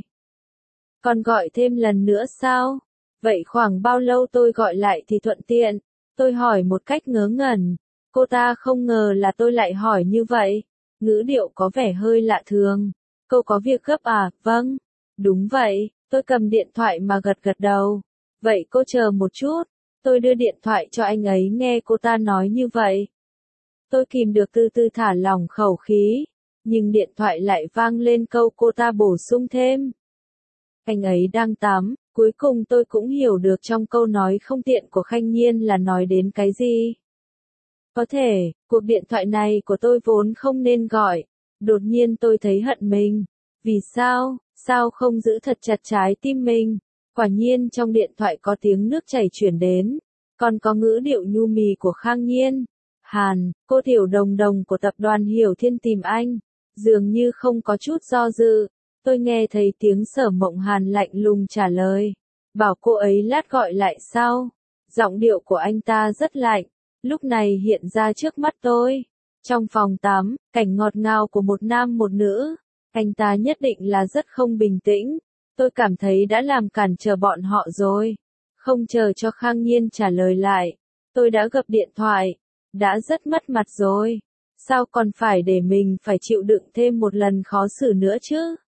Còn gọi thêm lần nữa sao? Vậy khoảng bao lâu tôi gọi lại thì thuận tiện? Tôi hỏi một cách ngớ ngẩn. Cô ta không ngờ là tôi lại hỏi như vậy. Ngữ điệu có vẻ hơi lạ thường. Cô có việc gấp à? Vâng. Đúng vậy, tôi cầm điện thoại mà gật gật đầu. Vậy cô chờ một chút. Tôi đưa điện thoại cho anh ấy nghe cô ta nói như vậy. Tôi kìm được từ từ thả lỏng khẩu khí. Nhưng điện thoại lại vang lên câu cô ta bổ sung thêm. Anh ấy đang tắm. Cuối cùng tôi cũng hiểu được trong câu nói không tiện của Khang Nhiên là nói đến cái gì. Có thể, cuộc điện thoại này của tôi vốn không nên gọi. Đột nhiên tôi thấy hận mình. Vì sao, sao không giữ thật chặt trái tim mình? Quả nhiên trong điện thoại có tiếng nước chảy chuyển đến. Còn có ngữ điệu nhu mì của Khang Nhiên. Hàn, cô Tiểu Đồng Đồng của tập đoàn Hiểu Thiên tìm anh. Dường như không có chút do dự. Tôi nghe thấy tiếng Sở Mộng Hàn lạnh lùng trả lời. Bảo cô ấy lát gọi lại sau. Giọng điệu của anh ta rất lạnh. Lúc này hiện ra trước mắt tôi. Trong phòng tắm, cảnh ngọt ngào của một nam một nữ. Anh ta nhất định là rất không bình tĩnh. Tôi cảm thấy đã làm cản trở bọn họ rồi. Không chờ cho Khang Nhiên trả lời lại. Tôi đã gập điện thoại. Đã rất mất mặt rồi. Sao còn phải để mình phải chịu đựng thêm một lần khó xử nữa chứ?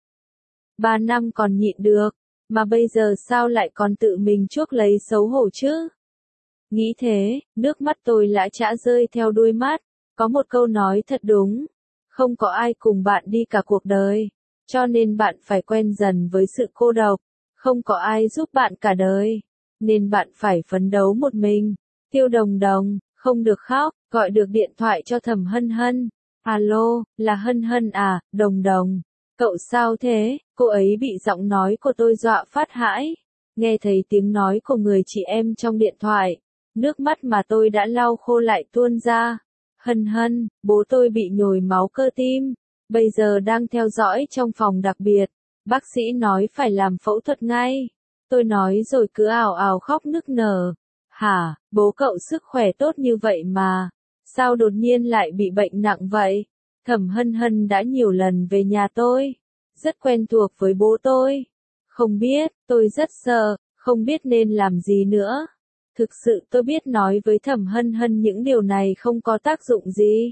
Ba năm còn nhịn được. Mà bây giờ sao lại còn tự mình chuốc lấy xấu hổ chứ? Nghĩ thế, nước mắt tôi lã chã rơi theo đuôi mắt. Có một câu nói thật đúng. Không có ai cùng bạn đi cả cuộc đời. Cho nên bạn phải quen dần với sự cô độc. Không có ai giúp bạn cả đời. Nên bạn phải phấn đấu một mình. Tiêu Đồng Đồng, không được khóc, gọi được điện thoại cho Thẩm Hân Hân. Alo, là Hân Hân à, Đồng Đồng. Cậu sao thế? Cô ấy bị giọng nói của tôi dọa phát hãi. Nghe thấy tiếng nói của người chị em trong điện thoại. Nước mắt mà tôi đã lau khô lại tuôn ra. Hân hân, bố tôi bị nhồi máu cơ tim. Bây giờ đang theo dõi trong phòng đặc biệt. Bác sĩ nói phải làm phẫu thuật ngay. Tôi nói rồi cứ ào ào khóc nức nở. Hả, bố cậu sức khỏe tốt như vậy mà. Sao đột nhiên lại bị bệnh nặng vậy? Thẩm Hân Hân đã nhiều lần về nhà tôi. Rất quen thuộc với bố tôi. Không biết, tôi rất sợ, không biết nên làm gì nữa. Thực sự tôi biết nói với Thẩm Hân Hân những điều này không có tác dụng gì.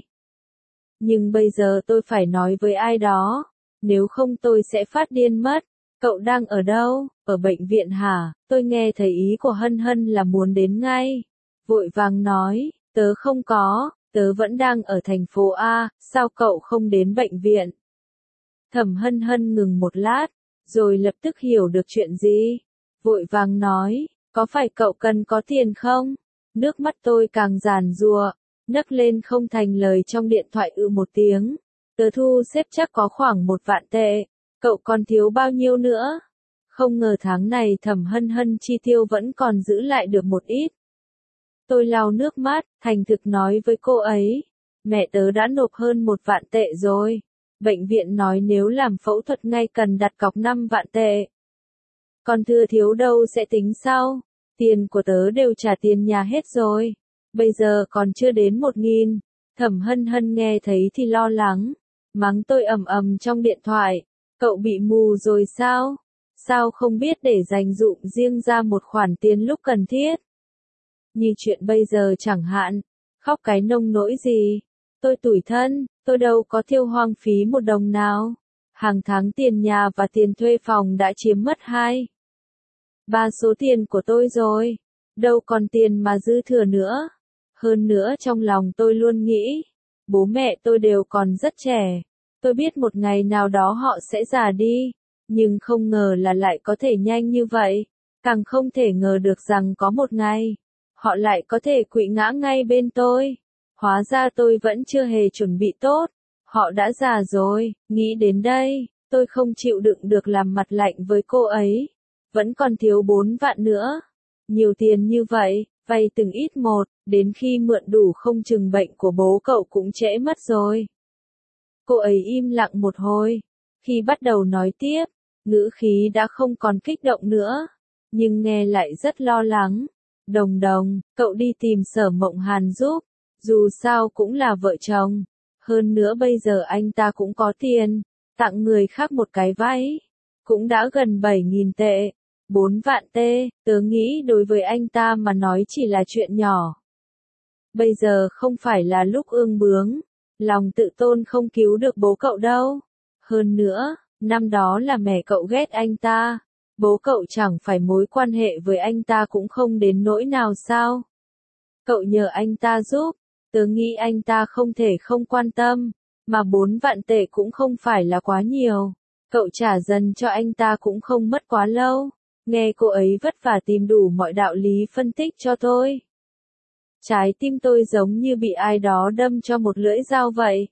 Nhưng bây giờ tôi phải nói với ai đó. Nếu không tôi sẽ phát điên mất. Cậu đang ở đâu? Ở bệnh viện hả? Tôi nghe thấy ý của Hân Hân là muốn đến ngay. Vội vàng nói, tớ không có, tớ vẫn đang ở thành phố A, sao cậu không đến bệnh viện? Thẩm Hân Hân ngừng một lát, rồi lập tức hiểu được chuyện gì. Vội vàng nói, có phải cậu cần có tiền không? Nước mắt tôi càng giàn giụa, nấc lên không thành lời trong điện thoại ư một tiếng. Tớ thu xếp chắc có khoảng một vạn tệ, cậu còn thiếu bao nhiêu nữa? Không ngờ tháng này Thẩm Hân Hân chi tiêu vẫn còn giữ lại được một ít. Tôi lau nước mắt, thành thực nói với cô ấy. Mẹ tớ đã nộp hơn một vạn tệ rồi. Bệnh viện nói nếu làm phẫu thuật ngay cần đặt cọc năm vạn tệ. Còn thừa thiếu đâu sẽ tính sau. Tiền của tớ đều trả tiền nhà hết rồi. Bây giờ còn chưa đến một nghìn. Thẩm Hân Hân nghe thấy thì lo lắng. Mắng tôi ầm ầm trong điện thoại. Cậu bị mù rồi sao? Sao không biết để dành dụm riêng ra một khoản tiền lúc cần thiết? Như chuyện bây giờ chẳng hạn. Khóc cái nông nỗi gì? Tôi tủi thân, tôi đâu có tiêu hoang phí một đồng nào. Hàng tháng tiền nhà và tiền thuê phòng đã chiếm mất hai. Ba số tiền của tôi rồi. Đâu còn tiền mà dư thừa nữa. Hơn nữa trong lòng tôi luôn nghĩ. Bố mẹ tôi đều còn rất trẻ. Tôi biết một ngày nào đó họ sẽ già đi. Nhưng không ngờ là lại có thể nhanh như vậy. Càng không thể ngờ được rằng có một ngày. Họ lại có thể quỵ ngã ngay bên tôi. Hóa ra tôi vẫn chưa hề chuẩn bị tốt. Họ đã già rồi, nghĩ đến đây, tôi không chịu đựng được làm mặt lạnh với cô ấy. Vẫn còn thiếu bốn vạn nữa. Nhiều tiền như vậy, vay từng ít một, đến khi mượn đủ không chừng bệnh của bố cậu cũng trễ mất rồi. Cô ấy im lặng một hồi. Khi bắt đầu nói tiếp, ngữ khí đã không còn kích động nữa. Nhưng nghe lại rất lo lắng. Đồng đồng, cậu đi tìm Sở Mộng Hàn giúp. Dù sao cũng là vợ chồng. Hơn nữa bây giờ anh ta cũng có tiền. Tặng người khác một cái váy. Cũng đã gần bảy nghìn tệ. bốn vạn tê. Tớ nghĩ đối với anh ta mà nói chỉ là chuyện nhỏ. Bây giờ không phải là lúc ương bướng. Lòng tự tôn không cứu được bố cậu đâu. Hơn nữa, năm đó là mẹ cậu ghét anh ta. Bố cậu chẳng phải mối quan hệ với anh ta cũng không đến nỗi nào sao. Cậu nhờ anh ta giúp. Tớ nghĩ anh ta không thể không quan tâm, mà bốn vạn tệ cũng không phải là quá nhiều. Cậu trả dần cho anh ta cũng không mất quá lâu. Nghe cô ấy vất vả tìm đủ mọi đạo lý phân tích cho tôi. Trái tim tôi giống như bị ai đó đâm cho một lưỡi dao vậy.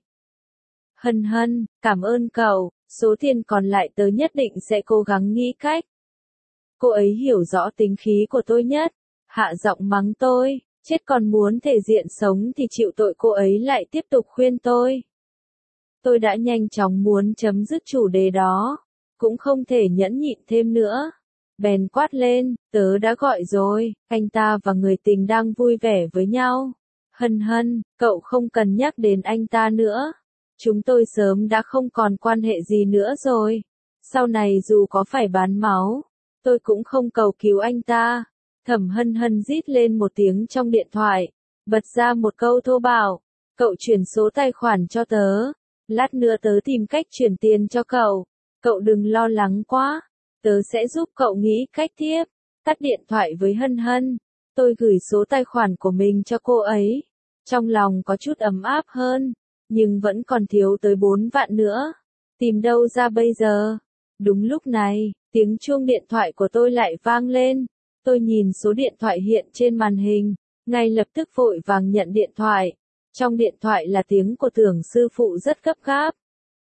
Hân Hân, cảm ơn cậu, số tiền còn lại tớ nhất định sẽ cố gắng nghĩ cách. Cô ấy hiểu rõ tính khí của tôi nhất, hạ giọng mắng tôi. Chết còn muốn thể diện sống thì chịu tội, cô ấy lại tiếp tục khuyên tôi. Tôi đã nhanh chóng muốn chấm dứt chủ đề đó. Cũng không thể nhẫn nhịn thêm nữa. Bèn quát lên, tớ đã gọi rồi, anh ta và người tình đang vui vẻ với nhau. Hân Hân, cậu không cần nhắc đến anh ta nữa. Chúng tôi sớm đã không còn quan hệ gì nữa rồi. Sau này dù có phải bán máu, tôi cũng không cầu cứu anh ta. Thẩm Hân Hân rít lên một tiếng trong điện thoại, bật ra một câu thô bạo, cậu chuyển số tài khoản cho tớ, lát nữa tớ tìm cách chuyển tiền cho cậu, cậu đừng lo lắng quá, tớ sẽ giúp cậu nghĩ cách tiếp. Tắt điện thoại với Hân Hân, tôi gửi số tài khoản của mình cho cô ấy, trong lòng có chút ấm áp hơn, nhưng vẫn còn thiếu tới bốn vạn nữa, tìm đâu ra bây giờ? Đúng lúc này, tiếng chuông điện thoại của tôi lại vang lên. Tôi nhìn số điện thoại hiện trên màn hình, ngay lập tức vội vàng nhận điện thoại. Trong điện thoại là tiếng của Tưởng sư phụ rất gấp gáp.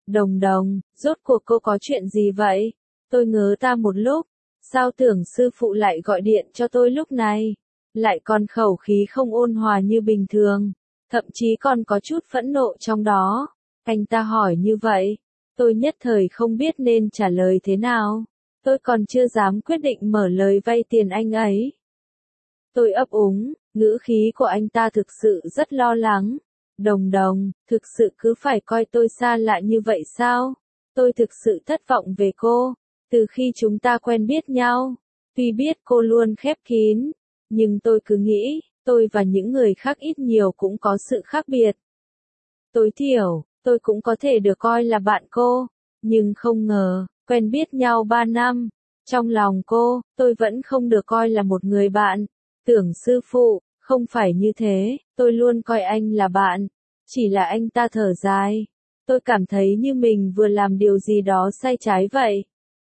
Đồng đồng, rốt cuộc cô có chuyện gì vậy? Tôi ngớ ta một lúc, sao tưởng sư phụ lại gọi điện cho tôi lúc này? Lại còn khẩu khí không ôn hòa như bình thường, thậm chí còn có chút phẫn nộ trong đó. Anh ta hỏi như vậy, tôi nhất thời không biết nên trả lời thế nào. Tôi còn chưa dám quyết định mở lời vay tiền anh ấy. Tôi ấp úng, ngữ khí của anh ta thực sự rất lo lắng. Đồng đồng, thực sự cứ phải coi tôi xa lạ như vậy sao? Tôi thực sự thất vọng về cô. Từ khi chúng ta quen biết nhau, tuy biết cô luôn khép kín, nhưng tôi cứ nghĩ, tôi và những người khác ít nhiều cũng có sự khác biệt. Tối thiểu, tôi cũng có thể được coi là bạn cô, nhưng không ngờ, quen biết nhau ba năm, trong lòng cô, tôi vẫn không được coi là một người bạn. Tưởng sư phụ, không phải như thế, tôi luôn coi anh là bạn, chỉ là anh ta thở dài. Tôi cảm thấy như mình vừa làm điều gì đó sai trái vậy.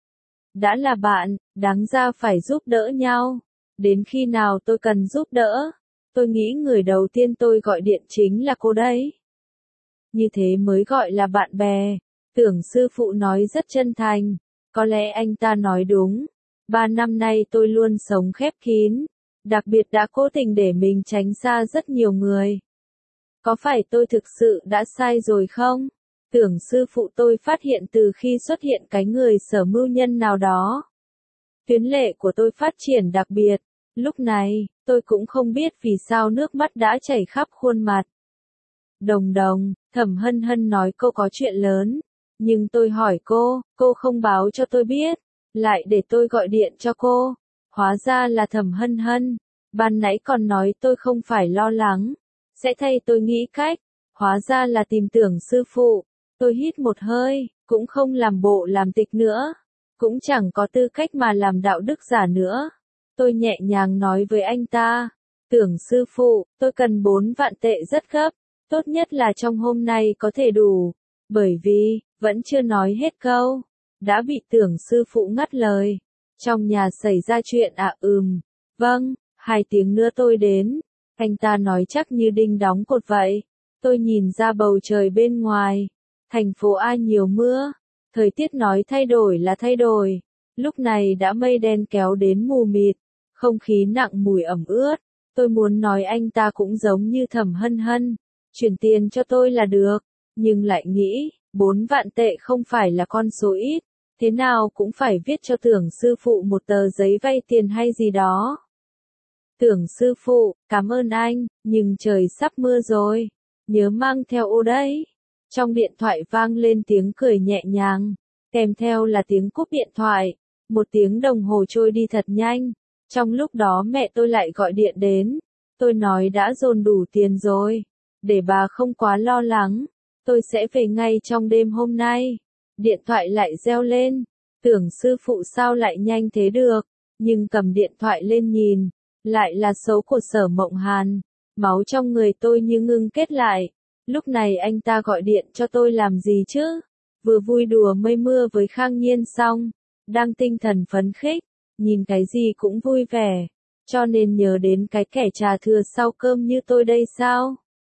Đã là bạn, đáng ra phải giúp đỡ nhau. Đến khi nào tôi cần giúp đỡ, tôi nghĩ người đầu tiên tôi gọi điện chính là cô đấy. Như thế mới gọi là bạn bè. Tưởng sư phụ nói rất chân thành, có lẽ anh ta nói đúng. Ba năm nay tôi luôn sống khép kín, đặc biệt đã cố tình để mình tránh xa rất nhiều người. Có phải tôi thực sự đã sai rồi không? Tưởng sư phụ tôi phát hiện từ khi xuất hiện cái người sở mưu nhân nào đó. Tuyến lệ của tôi phát triển đặc biệt. Lúc này, tôi cũng không biết vì sao nước mắt đã chảy khắp khuôn mặt. Đồng đồng, Thẩm Hân Hân nói cô có chuyện lớn. Nhưng tôi hỏi cô, cô không báo cho tôi biết. Lại để tôi gọi điện cho cô. Hóa ra là Thẩm Hân Hân. Ban nãy còn nói tôi không phải lo lắng. Sẽ thay tôi nghĩ cách. Hóa ra là tìm tưởng sư phụ. Tôi hít một hơi, cũng không làm bộ làm tịch nữa. Cũng chẳng có tư cách mà làm đạo đức giả nữa. Tôi nhẹ nhàng nói với anh ta. Tưởng sư phụ, tôi cần bốn vạn tệ rất gấp. Tốt nhất là trong hôm nay có thể đủ. Bởi vì, vẫn chưa nói hết câu. Đã bị tưởng sư phụ ngắt lời. Trong nhà xảy ra chuyện à ừm. Vâng, hai tiếng nữa tôi đến. Anh ta nói chắc như đinh đóng cột vậy. Tôi nhìn ra bầu trời bên ngoài. Thành phố A nhiều mưa. Thời tiết nói thay đổi là thay đổi. Lúc này đã mây đen kéo đến mù mịt. Không khí nặng mùi ẩm ướt. Tôi muốn nói anh ta cũng giống như Thẩm Hân Hân. Chuyển tiền cho tôi là được. Nhưng lại nghĩ, bốn vạn tệ không phải là con số ít. Thế nào cũng phải viết cho tưởng sư phụ một tờ giấy vay tiền hay gì đó. Tưởng sư phụ, cảm ơn anh, nhưng trời sắp mưa rồi. Nhớ mang theo ô đấy. Trong điện thoại vang lên tiếng cười nhẹ nhàng. Kèm theo là tiếng cúp điện thoại. Một tiếng đồng hồ trôi đi thật nhanh. Trong lúc đó mẹ tôi lại gọi điện đến. Tôi nói đã dồn đủ tiền rồi. Để bà không quá lo lắng. Tôi sẽ về ngay trong đêm hôm nay. Điện thoại lại reo lên. Tưởng sư phụ sao lại nhanh thế được. Nhưng cầm điện thoại lên nhìn. Lại là số của Sở Mộng Hàn. Máu trong người tôi như ngưng kết lại. Lúc này anh ta gọi điện cho tôi làm gì chứ? Vừa vui đùa mây mưa với Khang Nhiên xong. Đang tinh thần phấn khích. Nhìn cái gì cũng vui vẻ. Cho nên nhớ đến cái kẻ trà thừa sau cơm như tôi đây sao?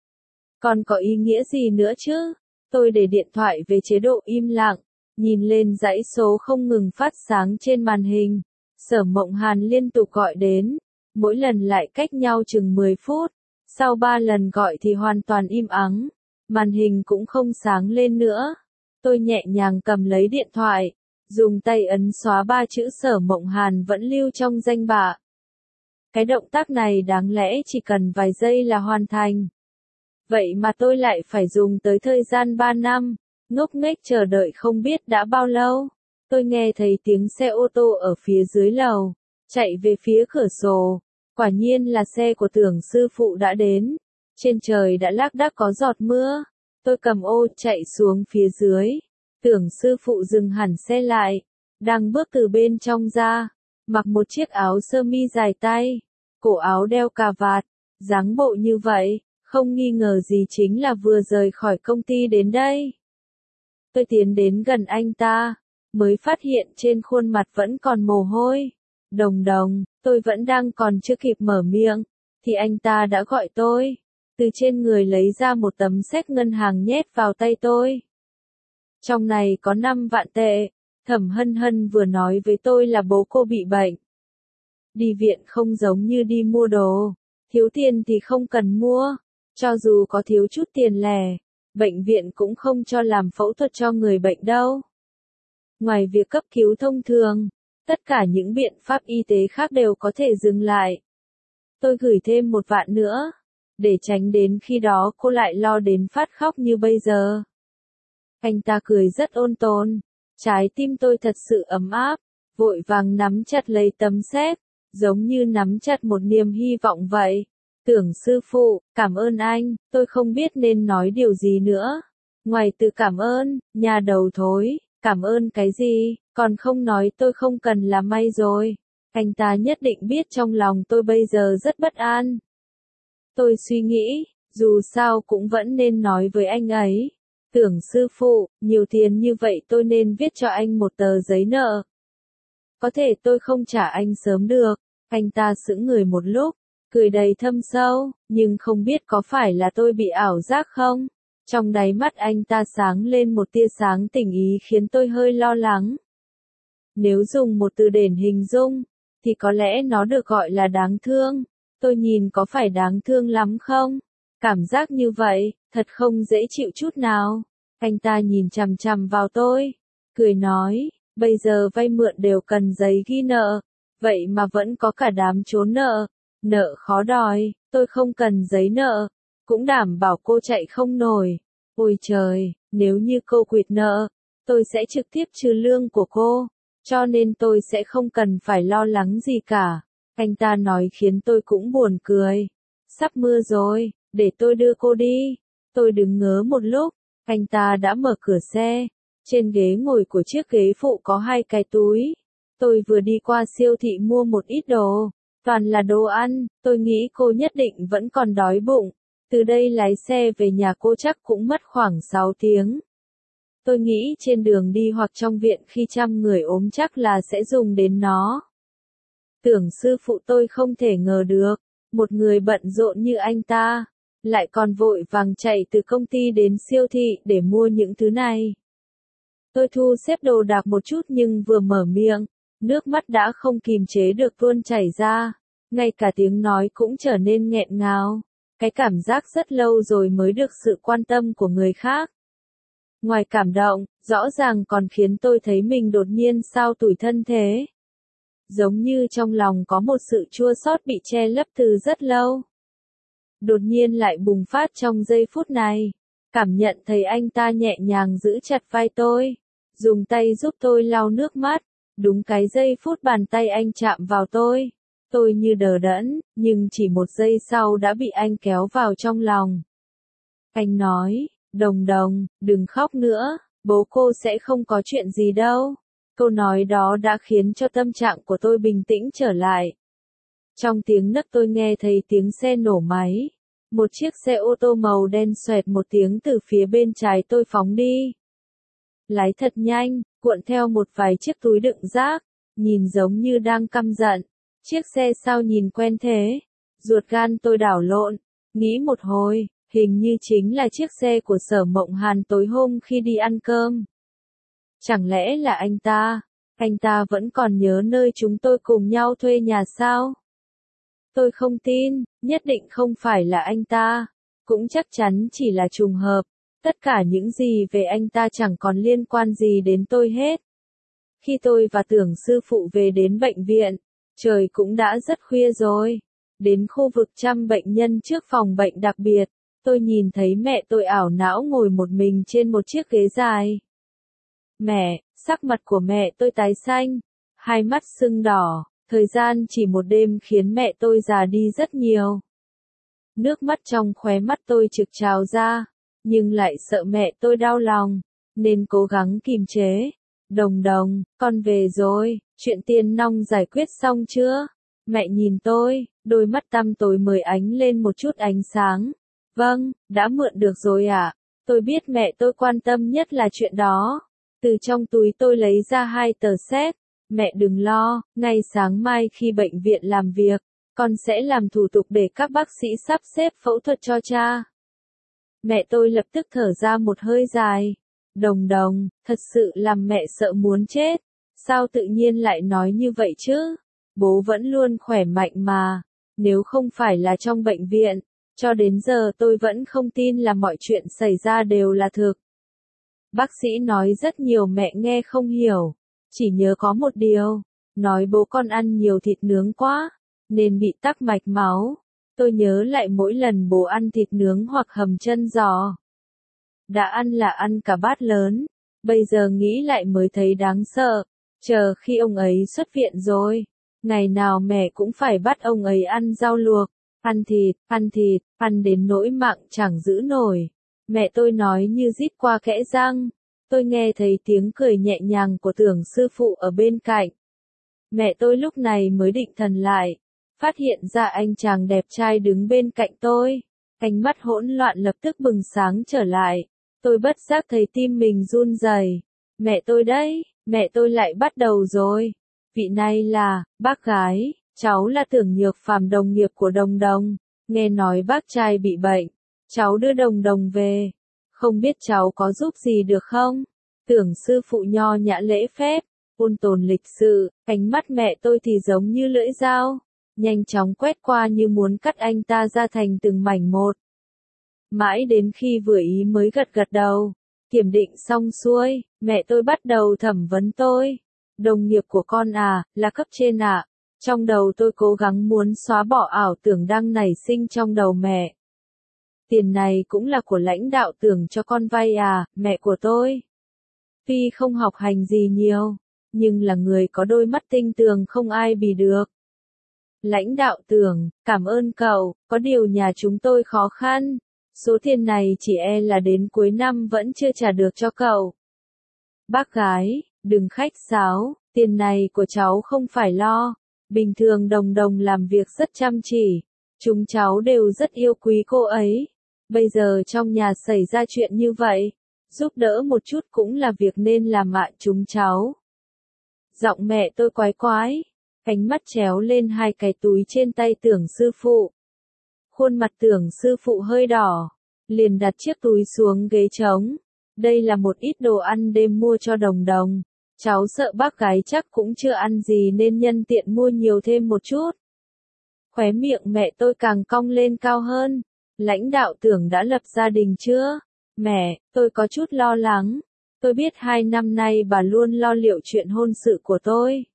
Còn có ý nghĩa gì nữa chứ? Tôi để điện thoại về chế độ im lặng. Nhìn lên dãy số không ngừng phát sáng trên màn hình. Sở Mộng Hàn liên tục gọi đến. Mỗi lần lại cách nhau chừng mười phút. Sau ba lần gọi thì hoàn toàn im ắng. Màn hình cũng không sáng lên nữa. Tôi nhẹ nhàng cầm lấy điện thoại. Dùng tay ấn xóa ba chữ Sở Mộng Hàn vẫn lưu trong danh bạ. Cái động tác này đáng lẽ chỉ cần vài giây là hoàn thành. Vậy mà tôi lại phải dùng tới thời gian ba năm. Ngốc nghếch chờ đợi không biết đã bao lâu. Tôi nghe thấy tiếng xe ô tô ở phía dưới lầu. Chạy về phía cửa sổ. Quả nhiên là xe của tưởng sư phụ đã đến. Trên trời đã lác đác có giọt mưa. Tôi cầm ô chạy xuống phía dưới. Tưởng sư phụ dừng hẳn xe lại. Đang bước từ bên trong ra. Mặc một chiếc áo sơ mi dài tay. Cổ áo đeo cà vạt. Dáng bộ như vậy. Không nghi ngờ gì chính là vừa rời khỏi công ty đến đây. Tôi tiến đến gần anh ta. Mới phát hiện trên khuôn mặt vẫn còn mồ hôi. Đồng đồng, tôi vẫn đang còn chưa kịp mở miệng. Thì anh ta đã gọi tôi. Từ trên người lấy ra một tấm séc ngân hàng nhét vào tay tôi. Trong này có năm vạn tệ. Thẩm Hân Hân vừa nói với tôi là bố cô bị bệnh. Đi viện không giống như đi mua đồ. Thiếu tiền thì không cần mua. Cho dù có thiếu chút tiền lẻ, bệnh viện cũng không cho làm phẫu thuật cho người bệnh đâu. Ngoài việc cấp cứu thông thường, tất cả những biện pháp y tế khác đều có thể dừng lại. Tôi gửi thêm một vạn nữa, để tránh đến khi đó cô lại lo đến phát khóc như bây giờ. Anh ta cười rất ôn tồn, trái tim tôi thật sự ấm áp, vội vàng nắm chặt lấy tấm séc, giống như nắm chặt một niềm hy vọng vậy. Tưởng sư phụ, cảm ơn anh, tôi không biết nên nói điều gì nữa. Ngoài từ cảm ơn, nhà đầu thối, cảm ơn cái gì, còn không nói tôi không cần là may rồi. Anh ta nhất định biết trong lòng tôi bây giờ rất bất an. Tôi suy nghĩ, dù sao cũng vẫn nên nói với anh ấy. Tưởng sư phụ, nhiều tiền như vậy tôi nên viết cho anh một tờ giấy nợ. Có thể tôi không trả anh sớm được. Anh ta sững người một lúc, cười đầy thâm sâu, nhưng không biết có phải là tôi bị ảo giác không? Trong đáy mắt anh ta sáng lên một tia sáng tình ý khiến tôi hơi lo lắng. Nếu dùng một từ để hình dung, thì có lẽ nó được gọi là đáng thương. Tôi nhìn có phải đáng thương lắm không? Cảm giác như vậy, thật không dễ chịu chút nào. Anh ta nhìn chằm chằm vào tôi, cười nói, bây giờ vay mượn đều cần giấy ghi nợ, vậy mà vẫn có cả đám trốn nợ. Nợ khó đòi, tôi không cần giấy nợ, cũng đảm bảo cô chạy không nổi. Ôi trời, nếu như cô quỵt nợ, tôi sẽ trực tiếp trừ lương của cô, cho nên tôi sẽ không cần phải lo lắng gì cả. Anh ta nói khiến tôi cũng buồn cười. Sắp mưa rồi, để tôi đưa cô đi. Tôi đứng ngớ một lúc, anh ta đã mở cửa xe. Trên ghế ngồi của chiếc ghế phụ có hai cái túi. Tôi vừa đi qua siêu thị mua một ít đồ. Toàn là đồ ăn, tôi nghĩ cô nhất định vẫn còn đói bụng. Từ đây lái xe về nhà cô chắc cũng mất khoảng sáu tiếng. Tôi nghĩ trên đường đi hoặc trong viện khi chăm người ốm chắc là sẽ dùng đến nó. Tưởng sư phụ tôi không thể ngờ được, một người bận rộn như anh ta, lại còn vội vàng chạy từ công ty đến siêu thị để mua những thứ này. Tôi thu xếp đồ đạc một chút nhưng vừa mở miệng, nước mắt đã không kìm chế được tuôn chảy ra, ngay cả tiếng nói cũng trở nên nghẹn ngào. Cái cảm giác rất lâu rồi mới được sự quan tâm của người khác. Ngoài cảm động, rõ ràng còn khiến tôi thấy mình đột nhiên sao tủi thân thế. Giống như trong lòng có một sự chua xót bị che lấp từ rất lâu. Đột nhiên lại bùng phát trong giây phút này. Cảm nhận thấy anh ta nhẹ nhàng giữ chặt vai tôi, dùng tay giúp tôi lau nước mắt. Đúng cái giây phút bàn tay anh chạm vào tôi, tôi như đờ đẫn, nhưng chỉ một giây sau đã bị anh kéo vào trong lòng. Anh nói, Đồng Đồng, đừng khóc nữa, bố cô sẽ không có chuyện gì đâu. Câu nói đó đã khiến cho tâm trạng của tôi bình tĩnh trở lại. Trong tiếng nấc tôi nghe thấy tiếng xe nổ máy. Một chiếc xe ô tô màu đen xoẹt một tiếng từ phía bên trái tôi phóng đi. Lái thật nhanh, cuộn theo một vài chiếc túi đựng rác, nhìn giống như đang căm giận. Chiếc xe sao nhìn quen thế? Ruột gan tôi đảo lộn, nghĩ một hồi, hình như chính là chiếc xe của Sở Mộng Hàn tối hôm khi đi ăn cơm. Chẳng lẽ là anh ta? Anh ta vẫn còn nhớ nơi chúng tôi cùng nhau thuê nhà sao? Tôi không tin, nhất định không phải là anh ta. Cũng chắc chắn chỉ là trùng hợp. Tất cả những gì về anh ta chẳng còn liên quan gì đến tôi hết. Khi tôi và Tưởng sư phụ về đến bệnh viện, trời cũng đã rất khuya rồi. Đến khu vực chăm bệnh nhân trước phòng bệnh đặc biệt, tôi nhìn thấy mẹ tôi ảo não ngồi một mình trên một chiếc ghế dài. Mẹ, sắc mặt của mẹ tôi tái xanh, hai mắt sưng đỏ, thời gian chỉ một đêm khiến mẹ tôi già đi rất nhiều. Nước mắt trong khóe mắt tôi trực trào ra, nhưng lại sợ mẹ tôi đau lòng, nên cố gắng kìm chế. Đồng Đồng, con về rồi, chuyện tiền nong giải quyết xong chưa? Mẹ nhìn tôi, đôi mắt tăm tối mới ánh lên một chút ánh sáng. Vâng, đã mượn được rồi ạ. À? Tôi biết mẹ tôi quan tâm nhất là chuyện đó. Từ trong túi tôi lấy ra hai tờ séc. Mẹ đừng lo, ngay sáng mai khi bệnh viện làm việc, con sẽ làm thủ tục để các bác sĩ sắp xếp phẫu thuật cho cha. Mẹ tôi lập tức thở ra một hơi dài. Đồng đồng, thật sự làm mẹ sợ muốn chết. Sao tự nhiên lại nói như vậy chứ? Bố vẫn luôn khỏe mạnh mà. Nếu không phải là trong bệnh viện, cho đến giờ tôi vẫn không tin là mọi chuyện xảy ra đều là thực. Bác sĩ nói rất nhiều mẹ nghe không hiểu. Chỉ nhớ có một điều. Nói bố con ăn nhiều thịt nướng quá, nên bị tắc mạch máu. Tôi nhớ lại mỗi lần bố ăn thịt nướng hoặc hầm chân giò. Đã ăn là ăn cả bát lớn. Bây giờ nghĩ lại mới thấy đáng sợ. Chờ khi ông ấy xuất viện rồi. Ngày nào mẹ cũng phải bắt ông ấy ăn rau luộc, ăn thịt, ăn thịt, ăn đến nỗi mạng chẳng giữ nổi. Mẹ tôi nói như rít qua kẽ răng. Tôi nghe thấy tiếng cười nhẹ nhàng của Tưởng sư phụ ở bên cạnh. Mẹ tôi lúc này mới định thần lại. Phát hiện ra anh chàng đẹp trai đứng bên cạnh tôi. Ánh mắt hỗn loạn lập tức bừng sáng trở lại. Tôi bất giác thấy tim mình run rẩy. Mẹ tôi đấy, mẹ tôi lại bắt đầu rồi. Vị này là, bác gái, cháu là Tưởng Nhược Phàm đồng nghiệp của Đồng Đồng. Nghe nói bác trai bị bệnh. Cháu đưa Đồng Đồng về. Không biết cháu có giúp gì được không? Tưởng sư phụ nho nhã lễ phép, ôn tồn lịch sự, ánh mắt mẹ tôi thì giống như lưỡi dao. Nhanh chóng quét qua như muốn cắt anh ta ra thành từng mảnh một. Mãi đến khi vừa ý mới gật gật đầu. Kiểm định xong xuôi, mẹ tôi bắt đầu thẩm vấn tôi. Đồng nghiệp của con à, là cấp trên à? Trong đầu tôi cố gắng muốn xóa bỏ ảo tưởng đang nảy sinh trong đầu mẹ. Tiền này cũng là của lãnh đạo Tưởng cho con vay à, mẹ của tôi. Tuy không học hành gì nhiều, nhưng là người có đôi mắt tinh tường không ai bì được. Lãnh đạo Tưởng, cảm ơn cậu, có điều nhà chúng tôi khó khăn. Số tiền này chỉ e là đến cuối năm vẫn chưa trả được cho cậu. Bác gái, đừng khách sáo, tiền này của cháu không phải lo. Bình thường Đồng Đồng làm việc rất chăm chỉ. Chúng cháu đều rất yêu quý cô ấy. Bây giờ trong nhà xảy ra chuyện như vậy, giúp đỡ một chút cũng là việc nên làm ạ chúng cháu. Giọng mẹ tôi quái quái. Ánh mắt chéo lên hai cái túi trên tay Tưởng sư phụ. Khuôn mặt Tưởng sư phụ hơi đỏ. Liền đặt chiếc túi xuống ghế trống. Đây là một ít đồ ăn đêm mua cho Đồng Đồng. Cháu sợ bác gái chắc cũng chưa ăn gì nên nhân tiện mua nhiều thêm một chút. Khóe miệng mẹ tôi càng cong lên cao hơn. Lãnh đạo Tưởng đã lập gia đình chưa? Mẹ, tôi có chút lo lắng. Tôi biết hai năm nay bà luôn lo liệu chuyện hôn sự của tôi.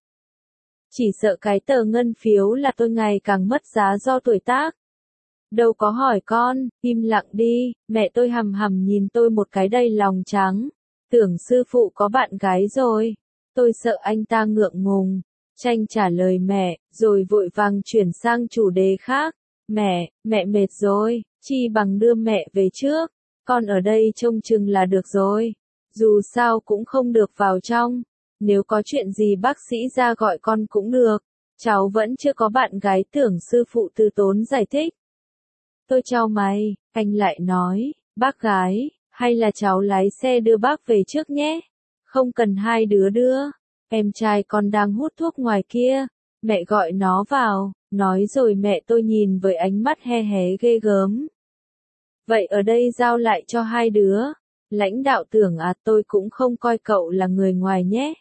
Chỉ sợ cái tờ ngân phiếu là tôi ngày càng mất giá do tuổi tác. Đâu có hỏi con, im lặng đi, mẹ tôi hầm hầm nhìn tôi một cái đầy lòng trắng. Tưởng sư phụ có bạn gái rồi. Tôi sợ anh ta ngượng ngùng. Tranh trả lời mẹ, rồi vội vàng chuyển sang chủ đề khác. Mẹ, mẹ mệt rồi, chi bằng đưa mẹ về trước. Con ở đây trông chừng là được rồi. Dù sao cũng không được vào trong. Nếu có chuyện gì bác sĩ ra gọi con cũng được. Cháu vẫn chưa có bạn gái. Tưởng sư phụ từ tốn giải thích. Tôi chau mày, anh lại nói, bác gái, hay là cháu lái xe đưa bác về trước nhé. Không cần hai đứa đưa. Em trai con đang hút thuốc ngoài kia. Mẹ gọi nó vào. Nói rồi mẹ tôi nhìn với ánh mắt he hé ghê gớm. Vậy ở đây giao lại cho hai đứa. Lãnh đạo Tưởng à, tôi cũng không coi cậu là người ngoài nhé.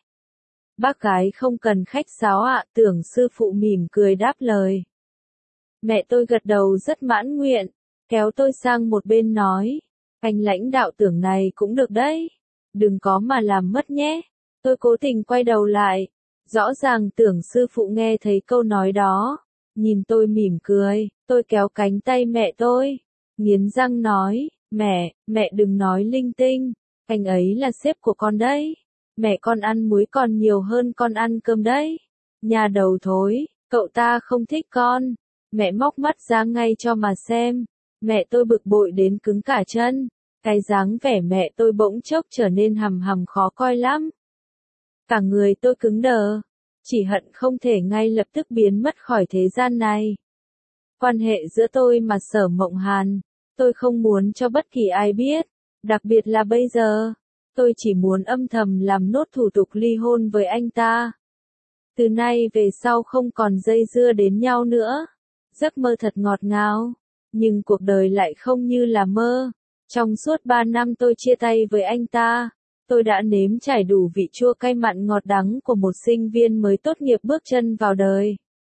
Bác gái không cần khách sáo ạ. Tưởng sư phụ mỉm cười đáp lời. Mẹ tôi gật đầu rất mãn nguyện. Kéo tôi sang một bên nói. Anh lãnh đạo Tưởng này cũng được đấy. Đừng có mà làm mất nhé. Tôi cố tình quay đầu lại. Rõ ràng Tưởng sư phụ nghe thấy câu nói đó. Nhìn tôi mỉm cười. Tôi kéo cánh tay mẹ tôi. Nghiến răng nói. Mẹ, mẹ đừng nói linh tinh. Anh ấy là sếp của con đấy. Mẹ con ăn muối còn nhiều hơn con ăn cơm đấy. Nhà đầu thối, cậu ta không thích con. Mẹ móc mắt ra ngay cho mà xem. Mẹ tôi bực bội đến cứng cả chân. Cái dáng vẻ mẹ tôi bỗng chốc trở nên hầm hầm khó coi lắm. Cả người tôi cứng đờ. Chỉ hận không thể ngay lập tức biến mất khỏi thế gian này. Quan hệ giữa tôi mà Sở Mộng Hàn, tôi không muốn cho bất kỳ ai biết. Đặc biệt là bây giờ. Tôi chỉ muốn âm thầm làm nốt thủ tục ly hôn với anh ta. Từ nay về sau không còn dây dưa đến nhau nữa. Giấc mơ thật ngọt ngào. Nhưng cuộc đời lại không như là mơ. Trong suốt ba năm tôi chia tay với anh ta. Tôi đã nếm trải đủ vị chua cay mặn ngọt đắng của một sinh viên mới tốt nghiệp bước chân vào đời.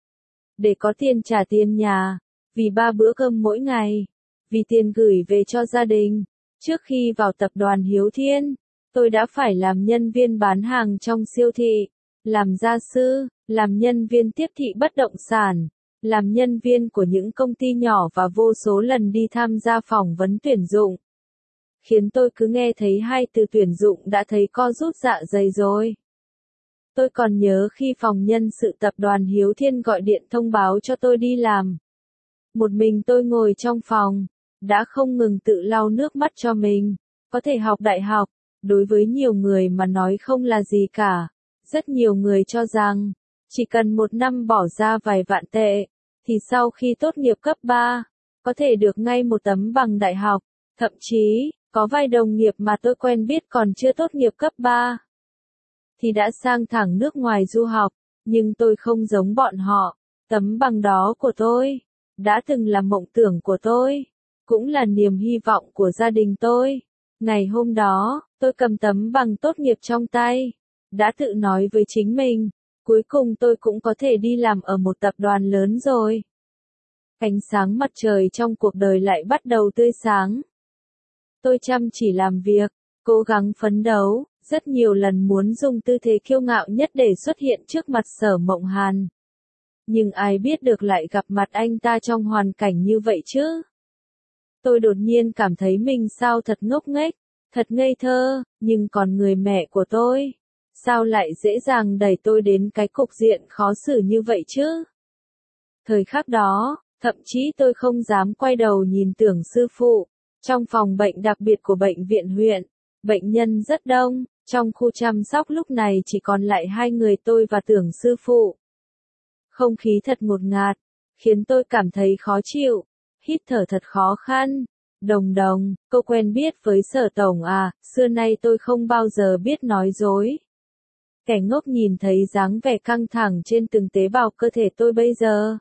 Để có tiền trả tiền nhà, vì ba bữa cơm mỗi ngày, vì tiền gửi về cho gia đình. Trước khi vào tập đoàn Hiếu Thiên, tôi đã phải làm nhân viên bán hàng trong siêu thị, làm gia sư, làm nhân viên tiếp thị bất động sản, làm nhân viên của những công ty nhỏ và vô số lần đi tham gia phỏng vấn tuyển dụng. Khiến tôi cứ nghe thấy hai từ tuyển dụng đã thấy co rút dạ dày rồi. Tôi còn nhớ khi phòng nhân sự tập đoàn Hiếu Thiên gọi điện thông báo cho tôi đi làm. Một mình tôi ngồi trong phòng, đã không ngừng tự lau nước mắt cho mình. Có thể học đại học, đối với nhiều người mà nói không là gì cả. Rất nhiều người cho rằng, chỉ cần một năm bỏ ra vài vạn tệ, thì sau khi tốt nghiệp cấp ba, có thể được ngay một tấm bằng đại học. Thậm chí, có vài đồng nghiệp mà tôi quen biết còn chưa tốt nghiệp cấp ba, thì đã sang thẳng nước ngoài du học. Nhưng tôi không giống bọn họ. Tấm bằng đó của tôi, đã từng là mộng tưởng của tôi, cũng là niềm hy vọng của gia đình tôi. Ngày hôm đó, tôi cầm tấm bằng tốt nghiệp trong tay, đã tự nói với chính mình, cuối cùng tôi cũng có thể đi làm ở một tập đoàn lớn rồi. Ánh sáng mặt trời trong cuộc đời lại bắt đầu tươi sáng. Tôi chăm chỉ làm việc, cố gắng phấn đấu, rất nhiều lần muốn dùng tư thế kiêu ngạo nhất để xuất hiện trước mặt Sở Mộng Hàn. Nhưng ai biết được lại gặp mặt anh ta trong hoàn cảnh như vậy chứ? Tôi đột nhiên cảm thấy mình sao thật ngốc nghếch, thật ngây thơ, nhưng còn người mẹ của tôi, sao lại dễ dàng đẩy tôi đến cái cục diện khó xử như vậy chứ? Thời khắc đó, thậm chí tôi không dám quay đầu nhìn Tưởng sư phụ. Trong phòng bệnh đặc biệt của bệnh viện huyện, bệnh nhân rất đông, trong khu chăm sóc lúc này chỉ còn lại hai người tôi và Tưởng sư phụ. Không khí thật ngột ngạt, khiến tôi cảm thấy khó chịu, hít thở thật khó khăn. Đồng Đồng, cô quen biết với Sở tổng à, xưa nay tôi không bao giờ biết nói dối. Kẻ ngốc nhìn thấy dáng vẻ căng thẳng trên từng tế bào cơ thể tôi bây giờ.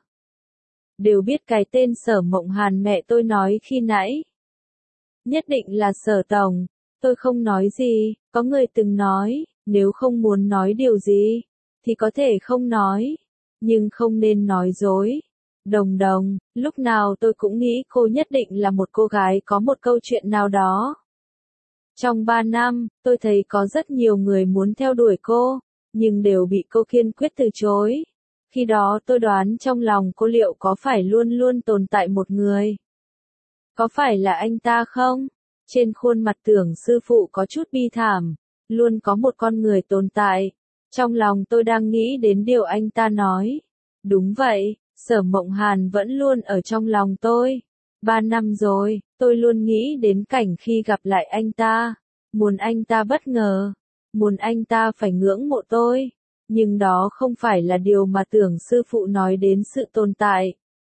Đều biết cái tên Sở Mộng Hàn mẹ tôi nói khi nãy. Nhất định là Sở tổng, tôi không nói gì, có người từng nói, nếu không muốn nói điều gì, thì có thể không nói, nhưng không nên nói dối. Đồng Đồng, lúc nào tôi cũng nghĩ cô nhất định là một cô gái có một câu chuyện nào đó. Trong ba năm, tôi thấy có rất nhiều người muốn theo đuổi cô, nhưng đều bị cô kiên quyết từ chối. Khi đó tôi đoán trong lòng cô liệu có phải luôn luôn tồn tại một người. Có phải là anh ta không? Trên khuôn mặt Tưởng sư phụ có chút bi thảm, luôn có một con người tồn tại. Trong lòng tôi đang nghĩ đến điều anh ta nói. Đúng vậy, Sở Mộng Hàn vẫn luôn ở trong lòng tôi. Ba năm rồi, tôi luôn nghĩ đến cảnh khi gặp lại anh ta. Muốn anh ta bất ngờ. Muốn anh ta phải ngưỡng mộ tôi. Nhưng đó không phải là điều mà Tưởng sư phụ nói đến sự tồn tại.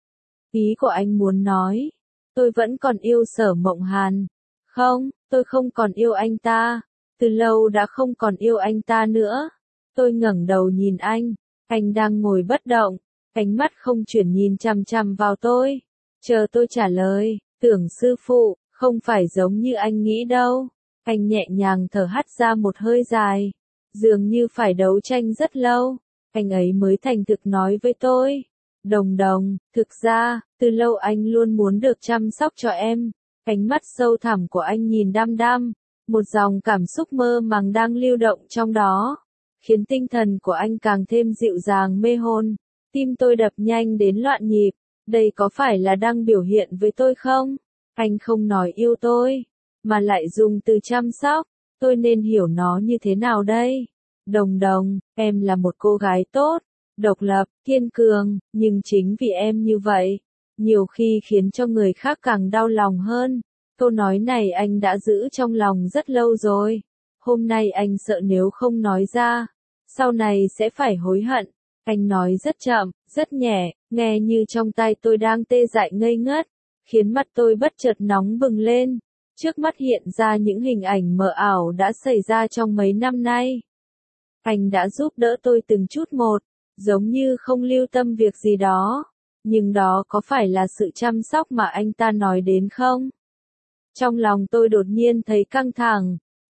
Ý của anh muốn nói, tôi vẫn còn yêu Sở Mộng Hàn. Không, tôi không còn yêu anh ta. Từ lâu đã không còn yêu anh ta nữa. Tôi ngẩng đầu nhìn anh. Anh đang ngồi bất động. Ánh mắt không chuyển nhìn chằm chằm vào tôi. Chờ tôi trả lời. Tưởng sư phụ, không phải giống như anh nghĩ đâu. Anh nhẹ nhàng thở hắt ra một hơi dài. Dường như phải đấu tranh rất lâu. Anh ấy mới thành thực nói với tôi. Đồng Đồng, thực ra, từ lâu anh luôn muốn được chăm sóc cho em. Ánh mắt sâu thẳm của anh nhìn đăm đăm. Một dòng cảm xúc mơ màng đang lưu động trong đó. Khiến tinh thần của anh càng thêm dịu dàng mê hồn. Tim tôi đập nhanh đến loạn nhịp. Đây có phải là đang biểu hiện với tôi không? Anh không nói yêu tôi, mà lại dùng từ chăm sóc. Tôi nên hiểu nó như thế nào đây? Đồng Đồng, em là một cô gái tốt, độc lập, kiên cường, nhưng chính vì em như vậy, nhiều khi khiến cho người khác càng đau lòng hơn. Câu nói này anh đã giữ trong lòng rất lâu rồi. Hôm nay anh sợ nếu không nói ra, sau này sẽ phải hối hận. Anh nói rất chậm, rất nhẹ, nghe như trong tai tôi đang tê dại ngây ngất, khiến mắt tôi bất chợt nóng bừng lên. Trước mắt hiện ra những hình ảnh mờ ảo đã xảy ra trong mấy năm nay. Anh đã giúp đỡ tôi từng chút một, giống như không lưu tâm việc gì đó. Nhưng đó có phải là sự chăm sóc mà anh ta nói đến không? Trong lòng tôi đột nhiên thấy căng thẳng.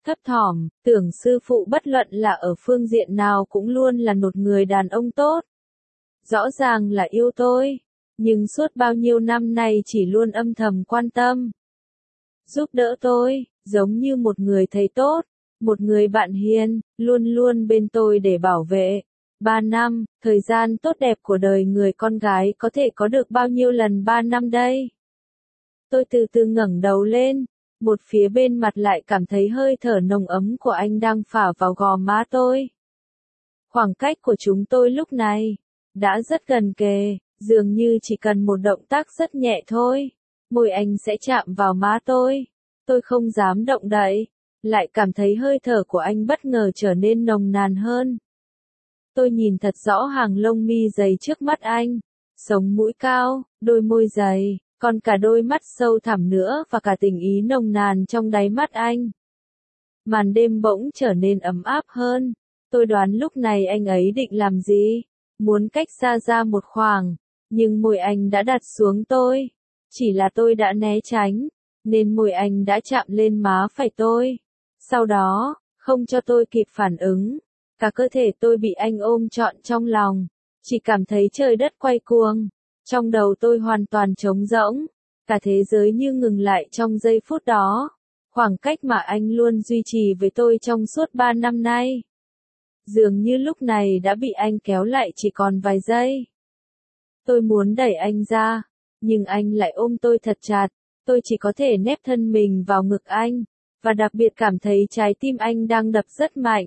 thấp thỏm, Tưởng sư phụ bất luận là ở phương diện nào cũng luôn là một người đàn ông tốt. Rõ ràng là yêu tôi, nhưng suốt bao nhiêu năm nay chỉ luôn âm thầm quan tâm, giúp đỡ tôi, giống như một người thầy tốt, một người bạn hiền, luôn luôn bên tôi để bảo vệ. Ba năm, thời gian tốt đẹp của đời người con gái có thể có được bao nhiêu lần ba năm đây? Tôi từ từ ngẩng đầu lên, một phía bên mặt lại cảm thấy hơi thở nồng ấm của anh đang phả vào gò má tôi. Khoảng cách của chúng tôi lúc này đã rất gần kề, dường như chỉ cần một động tác rất nhẹ thôi, môi anh sẽ chạm vào má tôi. Tôi không dám động đậy, lại cảm thấy hơi thở của anh bất ngờ trở nên nồng nàn hơn. Tôi nhìn thật rõ hàng lông mi dày trước mắt anh, sống mũi cao, đôi môi dày, còn cả đôi mắt sâu thẳm nữa và cả tình ý nồng nàn trong đáy mắt anh. Màn đêm bỗng trở nên ấm áp hơn, tôi đoán lúc này anh ấy định làm gì, muốn cách xa ra một khoảng, nhưng môi anh đã đặt xuống tôi, chỉ là tôi đã né tránh, nên môi anh đã chạm lên má phải tôi. Sau đó, không cho tôi kịp phản ứng, cả cơ thể tôi bị anh ôm trọn trong lòng, chỉ cảm thấy trời đất quay cuồng, trong đầu tôi hoàn toàn trống rỗng, cả thế giới như ngừng lại trong giây phút đó, khoảng cách mà anh luôn duy trì với tôi trong suốt ba năm nay. Dường như lúc này đã bị anh kéo lại chỉ còn vài giây. Tôi muốn đẩy anh ra, nhưng anh lại ôm tôi thật chặt, tôi chỉ có thể nép thân mình vào ngực anh, và đặc biệt cảm thấy trái tim anh đang đập rất mạnh.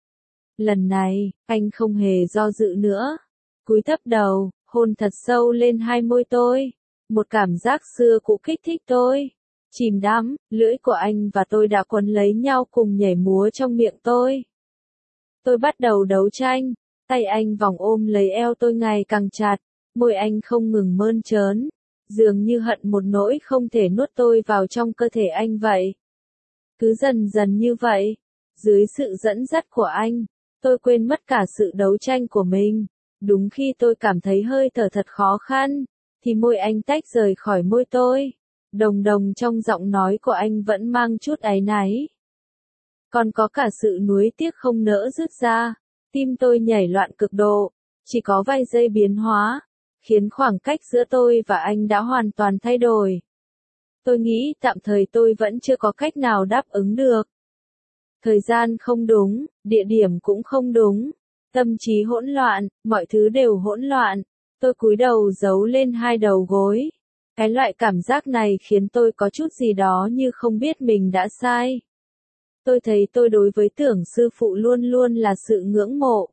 Lần này, anh không hề do dự nữa, cúi thấp đầu, hôn thật sâu lên hai môi tôi, một cảm giác xưa cũ kích thích tôi, chìm đắm, lưỡi của anh và tôi đã quấn lấy nhau cùng nhảy múa trong miệng tôi. Tôi bắt đầu đấu tranh, tay anh vòng ôm lấy eo tôi ngày càng chặt, môi anh không ngừng mơn trớn, dường như hận một nỗi không thể nuốt tôi vào trong cơ thể anh vậy. Cứ dần dần như vậy, dưới sự dẫn dắt của anh, tôi quên mất cả sự đấu tranh của mình. Đúng khi tôi cảm thấy hơi thở thật khó khăn, thì môi anh tách rời khỏi môi tôi. Đồng đồng trong giọng nói của anh vẫn mang chút áy náy. Còn có cả sự nuối tiếc không nỡ dứt ra. Tim tôi nhảy loạn cực độ, chỉ có vài giây biến hóa, khiến khoảng cách giữa tôi và anh đã hoàn toàn thay đổi. Tôi nghĩ tạm thời tôi vẫn chưa có cách nào đáp ứng được. Thời gian không đúng, địa điểm cũng không đúng, tâm trí hỗn loạn, mọi thứ đều hỗn loạn. Tôi cúi đầu giấu lên hai đầu gối. Cái loại cảm giác này khiến tôi có chút gì đó như không biết mình đã sai. Tôi thấy tôi đối với Tưởng sư phụ luôn luôn là sự ngưỡng mộ.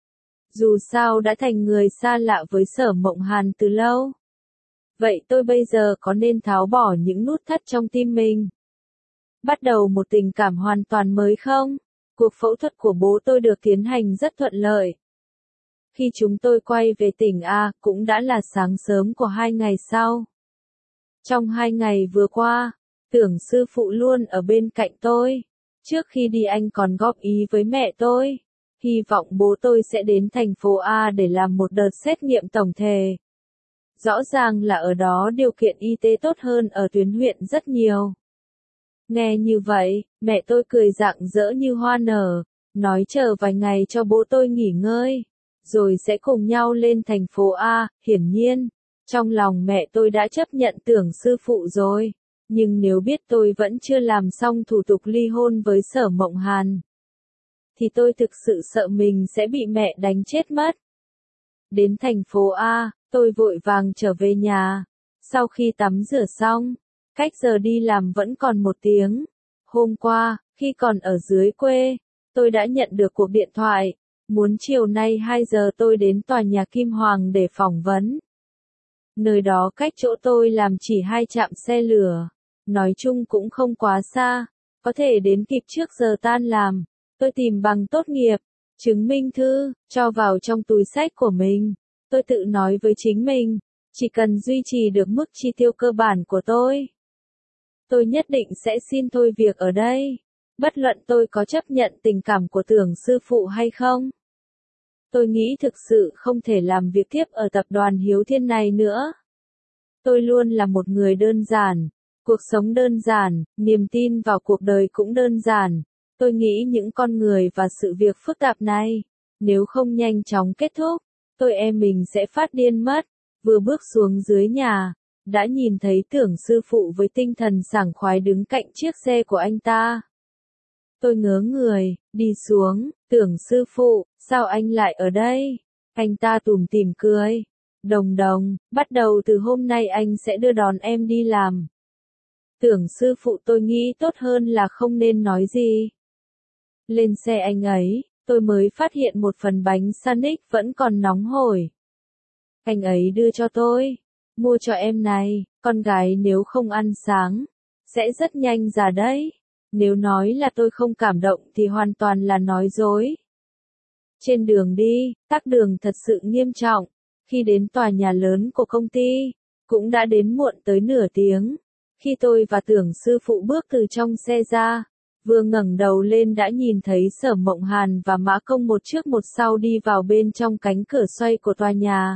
Dù sao đã thành người xa lạ với Sở Mộng Hàn từ lâu. Vậy tôi bây giờ có nên tháo bỏ những nút thắt trong tim mình? Bắt đầu một tình cảm hoàn toàn mới không? Cuộc phẫu thuật của bố tôi được tiến hành rất thuận lợi. Khi chúng tôi quay về tỉnh A, cũng đã là sáng sớm của hai ngày sau. Trong hai ngày vừa qua, Tưởng sư phụ luôn ở bên cạnh tôi. Trước khi đi anh còn góp ý với mẹ tôi, hy vọng bố tôi sẽ đến thành phố A để làm một đợt xét nghiệm tổng thể. Rõ ràng là ở đó điều kiện y tế tốt hơn ở tuyến huyện rất nhiều. Nghe như vậy, mẹ tôi cười rạng rỡ như hoa nở, nói chờ vài ngày cho bố tôi nghỉ ngơi, rồi sẽ cùng nhau lên thành phố A. Hiển nhiên, trong lòng mẹ tôi đã chấp nhận Tưởng sư phụ rồi, nhưng nếu biết tôi vẫn chưa làm xong thủ tục ly hôn với Sở Mộng Hàn, thì tôi thực sự sợ mình sẽ bị mẹ đánh chết mất. Đến thành phố A, tôi vội vàng trở về nhà. Sau khi tắm rửa xong, cách giờ đi làm vẫn còn một tiếng. Hôm qua, khi còn ở dưới quê, tôi đã nhận được cuộc điện thoại, muốn chiều nay hai giờ tôi đến tòa nhà Kim Hoàng để phỏng vấn. Nơi đó cách chỗ tôi làm chỉ hai trạm xe lửa, nói chung cũng không quá xa, có thể đến kịp trước giờ tan làm. Tôi tìm bằng tốt nghiệp, chứng minh thư, cho vào trong túi xách của mình. Tôi tự nói với chính mình, chỉ cần duy trì được mức chi tiêu cơ bản của tôi, tôi nhất định sẽ xin thôi việc ở đây, bất luận tôi có chấp nhận tình cảm của Tưởng sư phụ hay không. Tôi nghĩ thực sự không thể làm việc tiếp ở tập đoàn Hiếu Thiên này nữa. Tôi luôn là một người đơn giản, cuộc sống đơn giản, niềm tin vào cuộc đời cũng đơn giản. Tôi nghĩ những con người và sự việc phức tạp này, nếu không nhanh chóng kết thúc, tôi e mình sẽ phát điên mất. Vừa bước xuống dưới nhà, đã nhìn thấy Tưởng sư phụ với tinh thần sảng khoái đứng cạnh chiếc xe của anh ta. Tôi ngớ người, đi xuống, Tưởng sư phụ, sao anh lại ở đây? Anh ta tủm tỉm cười. Đồng Đồng, bắt đầu từ hôm nay anh sẽ đưa đón em đi làm. Tưởng sư phụ, tôi nghĩ tốt hơn là không nên nói gì. Lên xe anh ấy, tôi mới phát hiện một phần bánh sandwich vẫn còn nóng hổi. Anh ấy đưa cho tôi. Mua cho em này, con gái nếu không ăn sáng, sẽ rất nhanh già đấy. Nếu nói là tôi không cảm động thì hoàn toàn là nói dối. Trên đường đi, tắc đường thật sự nghiêm trọng. Khi đến tòa nhà lớn của công ty, cũng đã đến muộn tới nửa tiếng. Khi tôi và Tưởng sư phụ bước từ trong xe ra, vừa ngẩng đầu lên đã nhìn thấy Sở Mộng Hàn và Mã Công một trước một sau đi vào bên trong cánh cửa xoay của tòa nhà.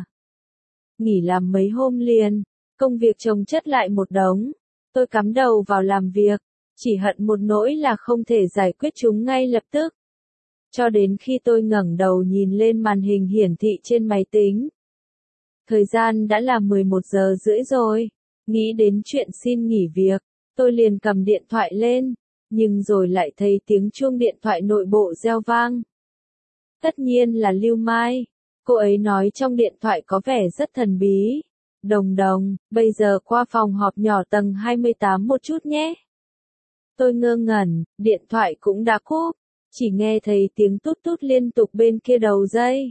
Nghỉ làm mấy hôm liền, công việc chồng chất lại một đống. Tôi cắm đầu vào làm việc, chỉ hận một nỗi là không thể giải quyết chúng ngay lập tức. Cho đến khi tôi ngẩng đầu nhìn lên màn hình hiển thị trên máy tính. Thời gian đã là mười một giờ rưỡi rồi. Nghĩ đến chuyện xin nghỉ việc, tôi liền cầm điện thoại lên, nhưng rồi lại thấy tiếng chuông điện thoại nội bộ reo vang. Tất nhiên là Lưu Mai. Cô ấy nói trong điện thoại có vẻ rất thần bí. Đồng Đồng, bây giờ qua phòng họp nhỏ tầng hai mươi tám một chút nhé. Tôi ngơ ngẩn, điện thoại cũng đã cúp, chỉ nghe thấy tiếng tút tút liên tục bên kia đầu dây.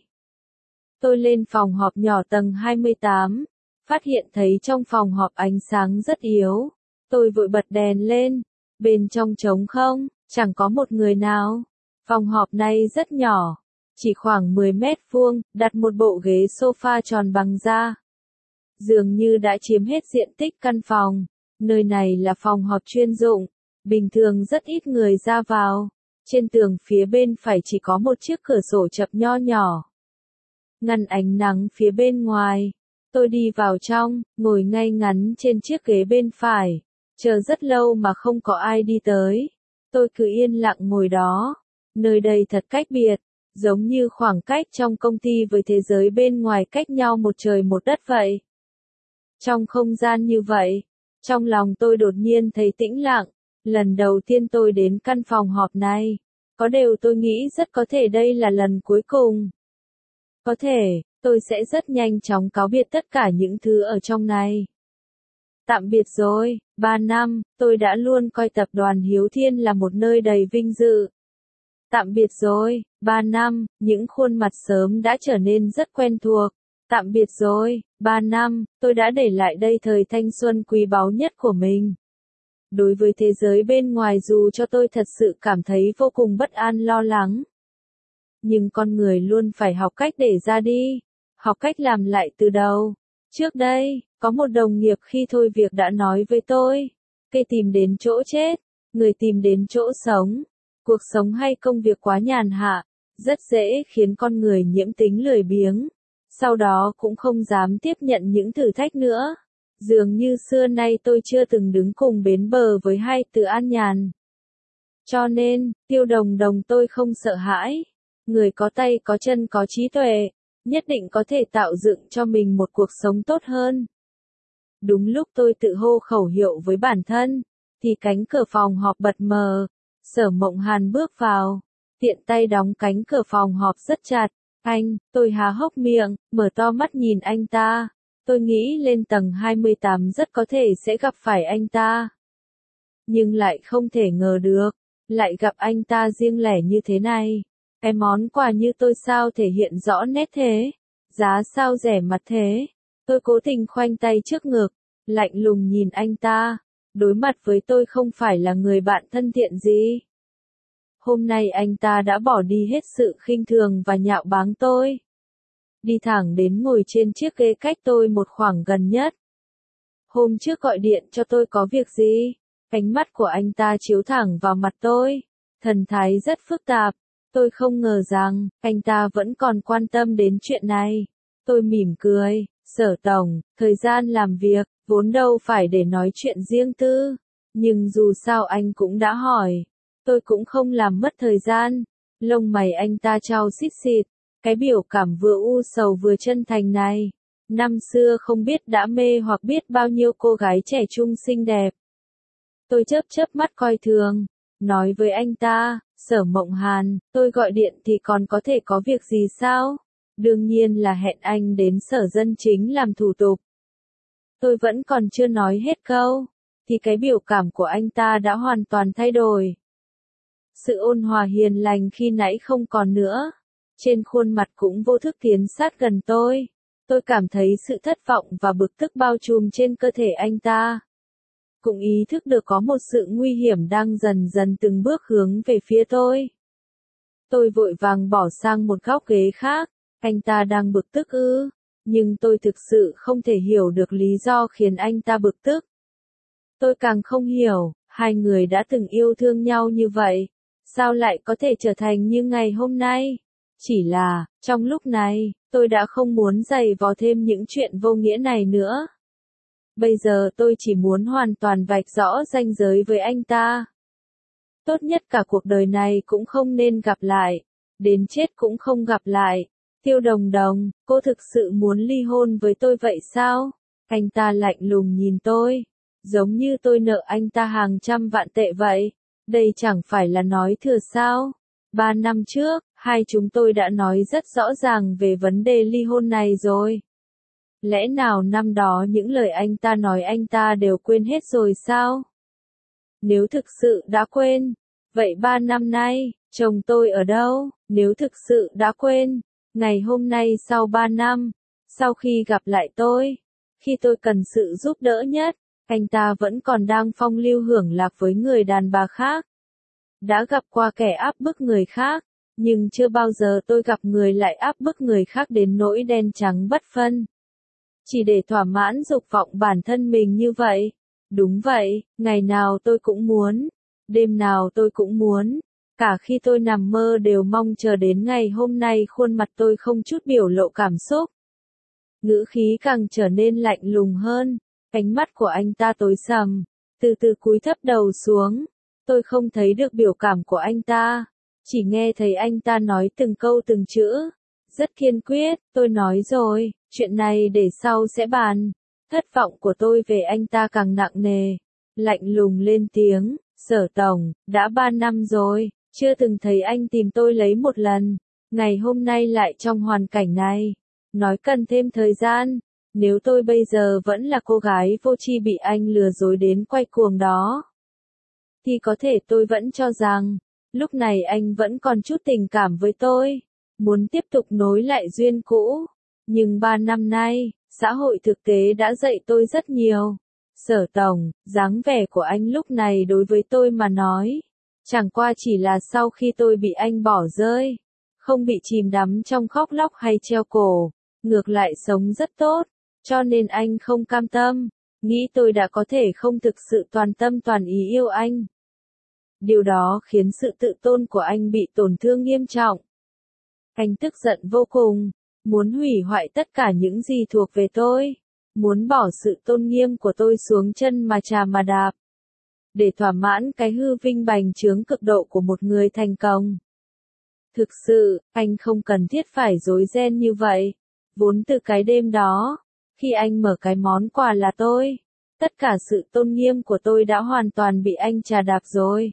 Tôi lên phòng họp nhỏ tầng hai mươi tám, phát hiện thấy trong phòng họp ánh sáng rất yếu. Tôi vội bật đèn lên, bên trong trống không, chẳng có một người nào. Phòng họp này rất nhỏ, chỉ khoảng mười mét vuông, đặt một bộ ghế sofa tròn bằng da. Dường như đã chiếm hết diện tích căn phòng. Nơi này là phòng họp chuyên dụng, bình thường rất ít người ra vào. Trên tường phía bên phải chỉ có một chiếc cửa sổ chập nho nhỏ, ngăn ánh nắng phía bên ngoài. Tôi đi vào trong, ngồi ngay ngắn trên chiếc ghế bên phải, chờ rất lâu mà không có ai đi tới. Tôi cứ yên lặng ngồi đó. Nơi đây thật cách biệt, giống như khoảng cách trong công ty với thế giới bên ngoài cách nhau một trời một đất vậy. Trong không gian như vậy, trong lòng tôi đột nhiên thấy tĩnh lặng. Lần đầu tiên tôi đến căn phòng họp này, có điều tôi nghĩ rất có thể đây là lần cuối cùng. Có thể, tôi sẽ rất nhanh chóng cáo biệt tất cả những thứ ở trong này. Tạm biệt rồi, ba năm, tôi đã luôn coi tập đoàn Hiếu Thiên là một nơi đầy vinh dự. Tạm biệt rồi, ba năm, những khuôn mặt sớm đã trở nên rất quen thuộc. Tạm biệt rồi, ba năm, tôi đã để lại đây thời thanh xuân quý báu nhất của mình. Đối với thế giới bên ngoài dù cho tôi thật sự cảm thấy vô cùng bất an lo lắng. Nhưng con người luôn phải học cách để ra đi, học cách làm lại từ đầu. Trước đây, có một đồng nghiệp khi thôi việc đã nói với tôi, cây tìm đến chỗ chết, người tìm đến chỗ sống. Cuộc sống hay công việc quá nhàn hạ, rất dễ khiến con người nhiễm tính lười biếng. Sau đó cũng không dám tiếp nhận những thử thách nữa. Dường như xưa nay tôi chưa từng đứng cùng bến bờ với hai từ an nhàn. Cho nên, Tiêu Đồng Đồng, tôi không sợ hãi. Người có tay có chân có trí tuệ, nhất định có thể tạo dựng cho mình một cuộc sống tốt hơn. Đúng lúc tôi tự hô khẩu hiệu với bản thân, thì cánh cửa phòng họp bật mở. Sở Mộng Hàn bước vào, tiện tay đóng cánh cửa phòng họp rất chặt. Anh, tôi há hốc miệng, mở to mắt nhìn anh ta. Tôi nghĩ lên tầng hai mươi tám rất có thể sẽ gặp phải anh ta. Nhưng lại không thể ngờ được, lại gặp anh ta riêng lẻ như thế này. Cái món quà như tôi sao thể hiện rõ nét thế? Giá sao rẻ mặt thế? Tôi cố tình khoanh tay trước ngực, lạnh lùng nhìn anh ta. Đối mặt với tôi không phải là người bạn thân thiện gì. Hôm nay anh ta đã bỏ đi hết sự khinh thường và nhạo báng tôi. Đi thẳng đến ngồi trên chiếc ghế cách tôi một khoảng gần nhất. Hôm trước gọi điện cho tôi có việc gì? Ánh mắt của anh ta chiếu thẳng vào mặt tôi. Thần thái rất phức tạp. Tôi không ngờ rằng, anh ta vẫn còn quan tâm đến chuyện này. Tôi mỉm cười. Sở tổng, thời gian làm việc, vốn đâu phải để nói chuyện riêng tư. Nhưng dù sao anh cũng đã hỏi. Tôi cũng không làm mất thời gian. Lông mày anh ta trao xít xịt, cái biểu cảm vừa u sầu vừa chân thành này. Năm xưa không biết đã mê hoặc biết bao nhiêu cô gái trẻ trung xinh đẹp. Tôi chớp chớp mắt coi thường, nói với anh ta, Sở Mộng Hàn, tôi gọi điện thì còn có thể có việc gì sao? Đương nhiên là hẹn anh đến sở dân chính làm thủ tục. Tôi vẫn còn chưa nói hết câu, thì cái biểu cảm của anh ta đã hoàn toàn thay đổi. Sự ôn hòa hiền lành khi nãy không còn nữa. Trên khuôn mặt cũng vô thức tiến sát gần tôi. Tôi cảm thấy sự thất vọng và bực tức bao trùm trên cơ thể anh ta. Cũng ý thức được có một sự nguy hiểm đang dần dần từng bước hướng về phía tôi. Tôi vội vàng bỏ sang một góc ghế khác. Anh ta đang bực tức ư? Nhưng tôi thực sự không thể hiểu được lý do khiến anh ta bực tức. Tôi càng không hiểu, hai người đã từng yêu thương nhau như vậy, sao lại có thể trở thành như ngày hôm nay? Chỉ là, trong lúc này, tôi đã không muốn giày vò thêm những chuyện vô nghĩa này nữa. Bây giờ tôi chỉ muốn hoàn toàn vạch rõ ranh giới với anh ta. Tốt nhất cả cuộc đời này cũng không nên gặp lại, đến chết cũng không gặp lại. Tiêu Đồng Đồng, cô thực sự muốn ly hôn với tôi vậy sao? Anh ta lạnh lùng nhìn tôi, giống như tôi nợ anh ta hàng trăm vạn tệ vậy. Đây chẳng phải là nói thừa sao? Ba năm trước, hai chúng tôi đã nói rất rõ ràng về vấn đề ly hôn này rồi. Lẽ nào năm đó những lời anh ta nói anh ta đều quên hết rồi sao? Nếu thực sự đã quên, vậy ba năm nay, chồng tôi ở đâu? Nếu thực sự đã quên, ngày hôm nay sau ba năm, sau khi gặp lại tôi, khi tôi cần sự giúp đỡ nhất, anh ta vẫn còn đang phong lưu hưởng lạc với người đàn bà khác. Đã gặp qua kẻ áp bức người khác, nhưng chưa bao giờ tôi gặp người lại áp bức người khác đến nỗi đen trắng bất phân. Chỉ để thỏa mãn dục vọng bản thân mình như vậy. Đúng vậy, ngày nào tôi cũng muốn, đêm nào tôi cũng muốn. Cả khi tôi nằm mơ đều mong chờ đến ngày hôm nay khuôn mặt tôi không chút biểu lộ cảm xúc. Ngữ khí càng trở nên lạnh lùng hơn, ánh mắt của anh ta tối sầm, từ từ cúi thấp đầu xuống. Tôi không thấy được biểu cảm của anh ta, chỉ nghe thấy anh ta nói từng câu từng chữ. Rất kiên quyết, tôi nói rồi, chuyện này để sau sẽ bàn. Thất vọng của tôi về anh ta càng nặng nề, lạnh lùng lên tiếng, Sở Tổng, đã ba năm rồi, chưa từng thấy anh tìm tôi lấy một lần, ngày hôm nay lại trong hoàn cảnh này, nói cần thêm thời gian, nếu tôi bây giờ vẫn là cô gái vô tri bị anh lừa dối đến quay cuồng đó, thì có thể tôi vẫn cho rằng, lúc này anh vẫn còn chút tình cảm với tôi, muốn tiếp tục nối lại duyên cũ, nhưng ba năm nay, xã hội thực tế đã dạy tôi rất nhiều. Sở Tổng, dáng vẻ của anh lúc này đối với tôi mà nói, chẳng qua chỉ là sau khi tôi bị anh bỏ rơi, không bị chìm đắm trong khóc lóc hay treo cổ, ngược lại sống rất tốt, cho nên anh không cam tâm, nghĩ tôi đã có thể không thực sự toàn tâm toàn ý yêu anh. Điều đó khiến sự tự tôn của anh bị tổn thương nghiêm trọng. Anh tức giận vô cùng, muốn hủy hoại tất cả những gì thuộc về tôi, muốn bỏ sự tôn nghiêm của tôi xuống chân mà trà mà đạp, để thỏa mãn cái hư vinh bành trướng cực độ của một người thành công. Thực sự, anh không cần thiết phải dối ren như vậy. Vốn từ cái đêm đó, khi anh mở cái món quà là tôi, tất cả sự tôn nghiêm của tôi đã hoàn toàn bị anh trà đạp rồi.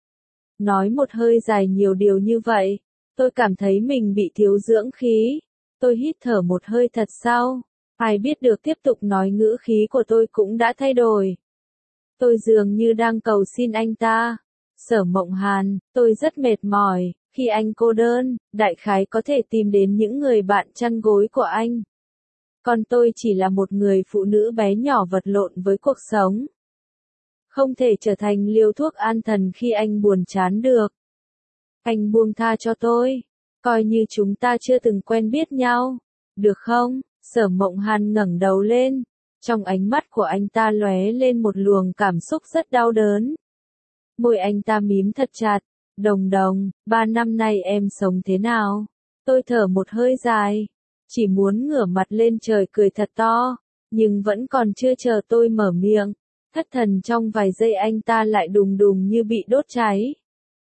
Nói một hơi dài nhiều điều như vậy, tôi cảm thấy mình bị thiếu dưỡng khí. Tôi hít thở một hơi thật sâu. Ai biết được tiếp tục nói ngữ khí của tôi cũng đã thay đổi. Tôi dường như đang cầu xin anh ta. Sở Mộng Hàn, tôi rất mệt mỏi, khi anh cô đơn, đại khái có thể tìm đến những người bạn chăn gối của anh. Còn tôi chỉ là một người phụ nữ bé nhỏ vật lộn với cuộc sống. Không thể trở thành liều thuốc an thần khi anh buồn chán được. Anh buông tha cho tôi, coi như chúng ta chưa từng quen biết nhau, được không? Sở Mộng Hàn ngẩng đầu lên, trong ánh mắt của anh ta lóe lên một luồng cảm xúc rất đau đớn. Môi anh ta mím thật chặt, Đồng Đồng, ba năm nay em sống thế nào? Tôi thở một hơi dài, chỉ muốn ngửa mặt lên trời cười thật to, nhưng vẫn còn chưa chờ tôi mở miệng, thất thần trong vài giây anh ta lại đùng đùng như bị đốt cháy.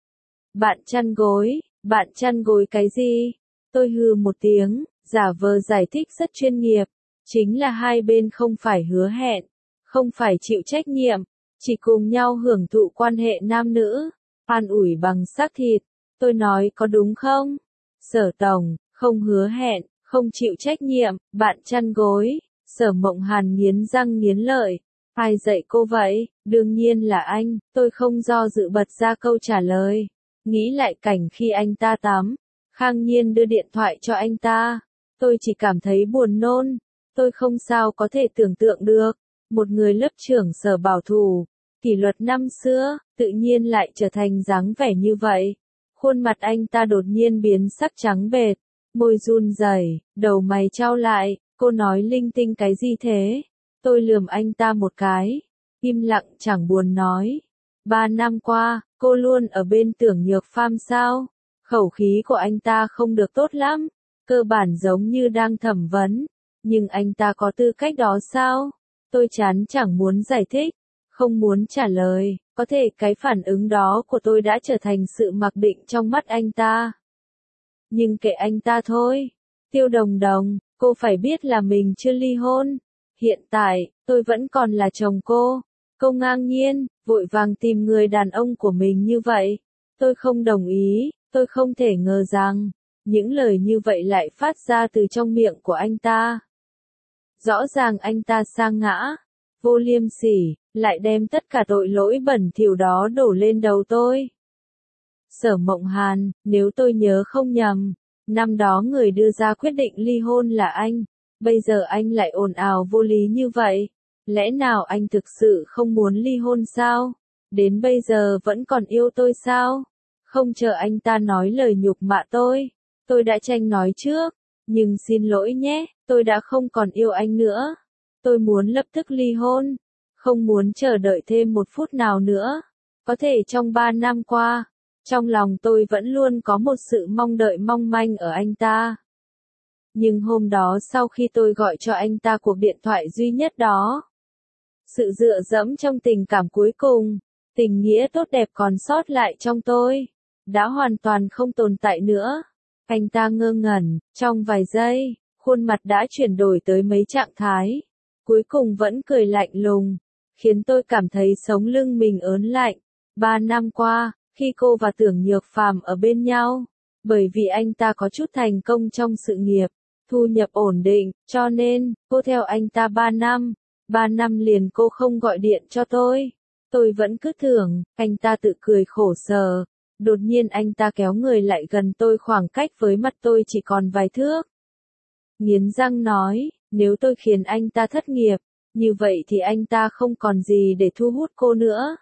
Bạn chăn gối, bạn chăn gối cái gì? Tôi hừ một tiếng, giả vờ giải thích rất chuyên nghiệp. Chính là hai bên không phải hứa hẹn, không phải chịu trách nhiệm, chỉ cùng nhau hưởng thụ quan hệ nam nữ, an ủi bằng xác thịt. Tôi nói có đúng không? Sở Tổng, không hứa hẹn, không chịu trách nhiệm, bạn chăn gối. Sở Mộng Hàn nghiến răng nghiến lợi. Ai dạy cô vậy? Đương nhiên là anh, tôi không do dự bật ra câu trả lời. Nghĩ lại cảnh khi anh ta tắm, Khang Nhiên đưa điện thoại cho anh ta. Tôi chỉ cảm thấy buồn nôn. Tôi không sao có thể tưởng tượng được. Một người lớp trưởng Sở bảo thủ, kỷ luật năm xưa, tự nhiên lại trở thành dáng vẻ như vậy. Khuôn mặt anh ta đột nhiên biến sắc trắng bệch, môi run rẩy, đầu mày chau lại, cô nói linh tinh cái gì thế? Tôi lườm anh ta một cái, im lặng chẳng buồn nói. Ba năm qua, cô luôn ở bên Tưởng Nhược Pham sao? Khẩu khí của anh ta không được tốt lắm, cơ bản giống như đang thẩm vấn. Nhưng anh ta có tư cách đó sao? Tôi chán chẳng muốn giải thích, không muốn trả lời, có thể cái phản ứng đó của tôi đã trở thành sự mặc định trong mắt anh ta. Nhưng kệ anh ta thôi. Tiêu Đồng Đồng, cô phải biết là mình chưa ly hôn. Hiện tại, tôi vẫn còn là chồng cô. Cô ngang nhiên, vội vàng tìm người đàn ông của mình như vậy. Tôi không đồng ý, tôi không thể ngờ rằng, những lời như vậy lại phát ra từ trong miệng của anh ta. Rõ ràng anh ta sa ngã, vô liêm sỉ, lại đem tất cả tội lỗi bẩn thỉu đó đổ lên đầu tôi. Sở Mộng Hàn, nếu tôi nhớ không nhầm, năm đó người đưa ra quyết định ly hôn là anh, bây giờ anh lại ồn ào vô lý như vậy. Lẽ nào anh thực sự không muốn ly hôn sao? Đến bây giờ vẫn còn yêu tôi sao? Không chờ anh ta nói lời nhục mạ tôi, tôi đã tranh nói trước, nhưng xin lỗi nhé, tôi đã không còn yêu anh nữa. Tôi muốn lập tức ly hôn, không muốn chờ đợi thêm một phút nào nữa. Có thể trong ba năm qua, trong lòng tôi vẫn luôn có một sự mong đợi mong manh ở anh ta. Nhưng hôm đó sau khi tôi gọi cho anh ta cuộc điện thoại duy nhất đó, sự dựa dẫm trong tình cảm cuối cùng, tình nghĩa tốt đẹp còn sót lại trong tôi, đã hoàn toàn không tồn tại nữa. Anh ta ngơ ngẩn, trong vài giây, khuôn mặt đã chuyển đổi tới mấy trạng thái. Cuối cùng vẫn cười lạnh lùng, khiến tôi cảm thấy sống lưng mình ớn lạnh. Ba năm qua, khi cô và Tưởng Nhược Phàm ở bên nhau, bởi vì anh ta có chút thành công trong sự nghiệp, thu nhập ổn định, cho nên, cô theo anh ta ba năm. Ba năm liền cô không gọi điện cho tôi. Tôi vẫn cứ tưởng, anh ta tự cười khổ sở. Đột nhiên anh ta kéo người lại gần tôi, khoảng cách với mặt tôi chỉ còn vài thước. Nghiến răng nói, nếu tôi khiến anh ta thất nghiệp, như vậy thì anh ta không còn gì để thu hút cô nữa.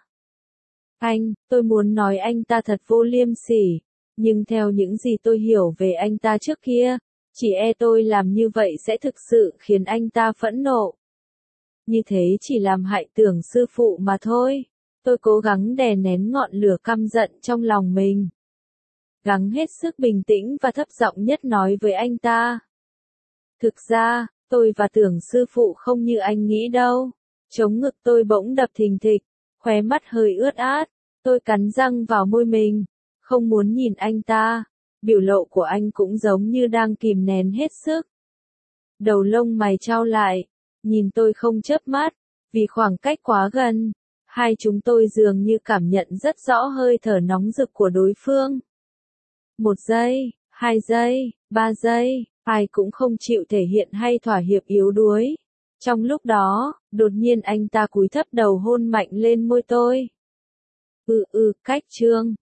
Anh, tôi muốn nói anh ta thật vô liêm sỉ, nhưng theo những gì tôi hiểu về anh ta trước kia, chỉ e tôi làm như vậy sẽ thực sự khiến anh ta phẫn nộ. Như thế chỉ làm hại Tưởng sư phụ mà thôi. Tôi cố gắng đè nén ngọn lửa căm giận trong lòng mình. Gắng hết sức bình tĩnh và thấp giọng nhất nói với anh ta. Thực ra, tôi và Tưởng sư phụ không như anh nghĩ đâu. Chống ngực tôi bỗng đập thình thịch, khóe mắt hơi ướt át. Tôi cắn răng vào môi mình, không muốn nhìn anh ta. Biểu lộ của anh cũng giống như đang kìm nén hết sức. Đầu lông mày chau lại, nhìn tôi không chớp mắt, vì khoảng cách quá gần. Hai chúng tôi dường như cảm nhận rất rõ hơi thở nóng rực của đối phương. Một giây, hai giây, ba giây, ai cũng không chịu thể hiện hay thỏa hiệp yếu đuối. Trong lúc đó, đột nhiên anh ta cúi thấp đầu hôn mạnh lên môi tôi. Ừ ừ, cách trương.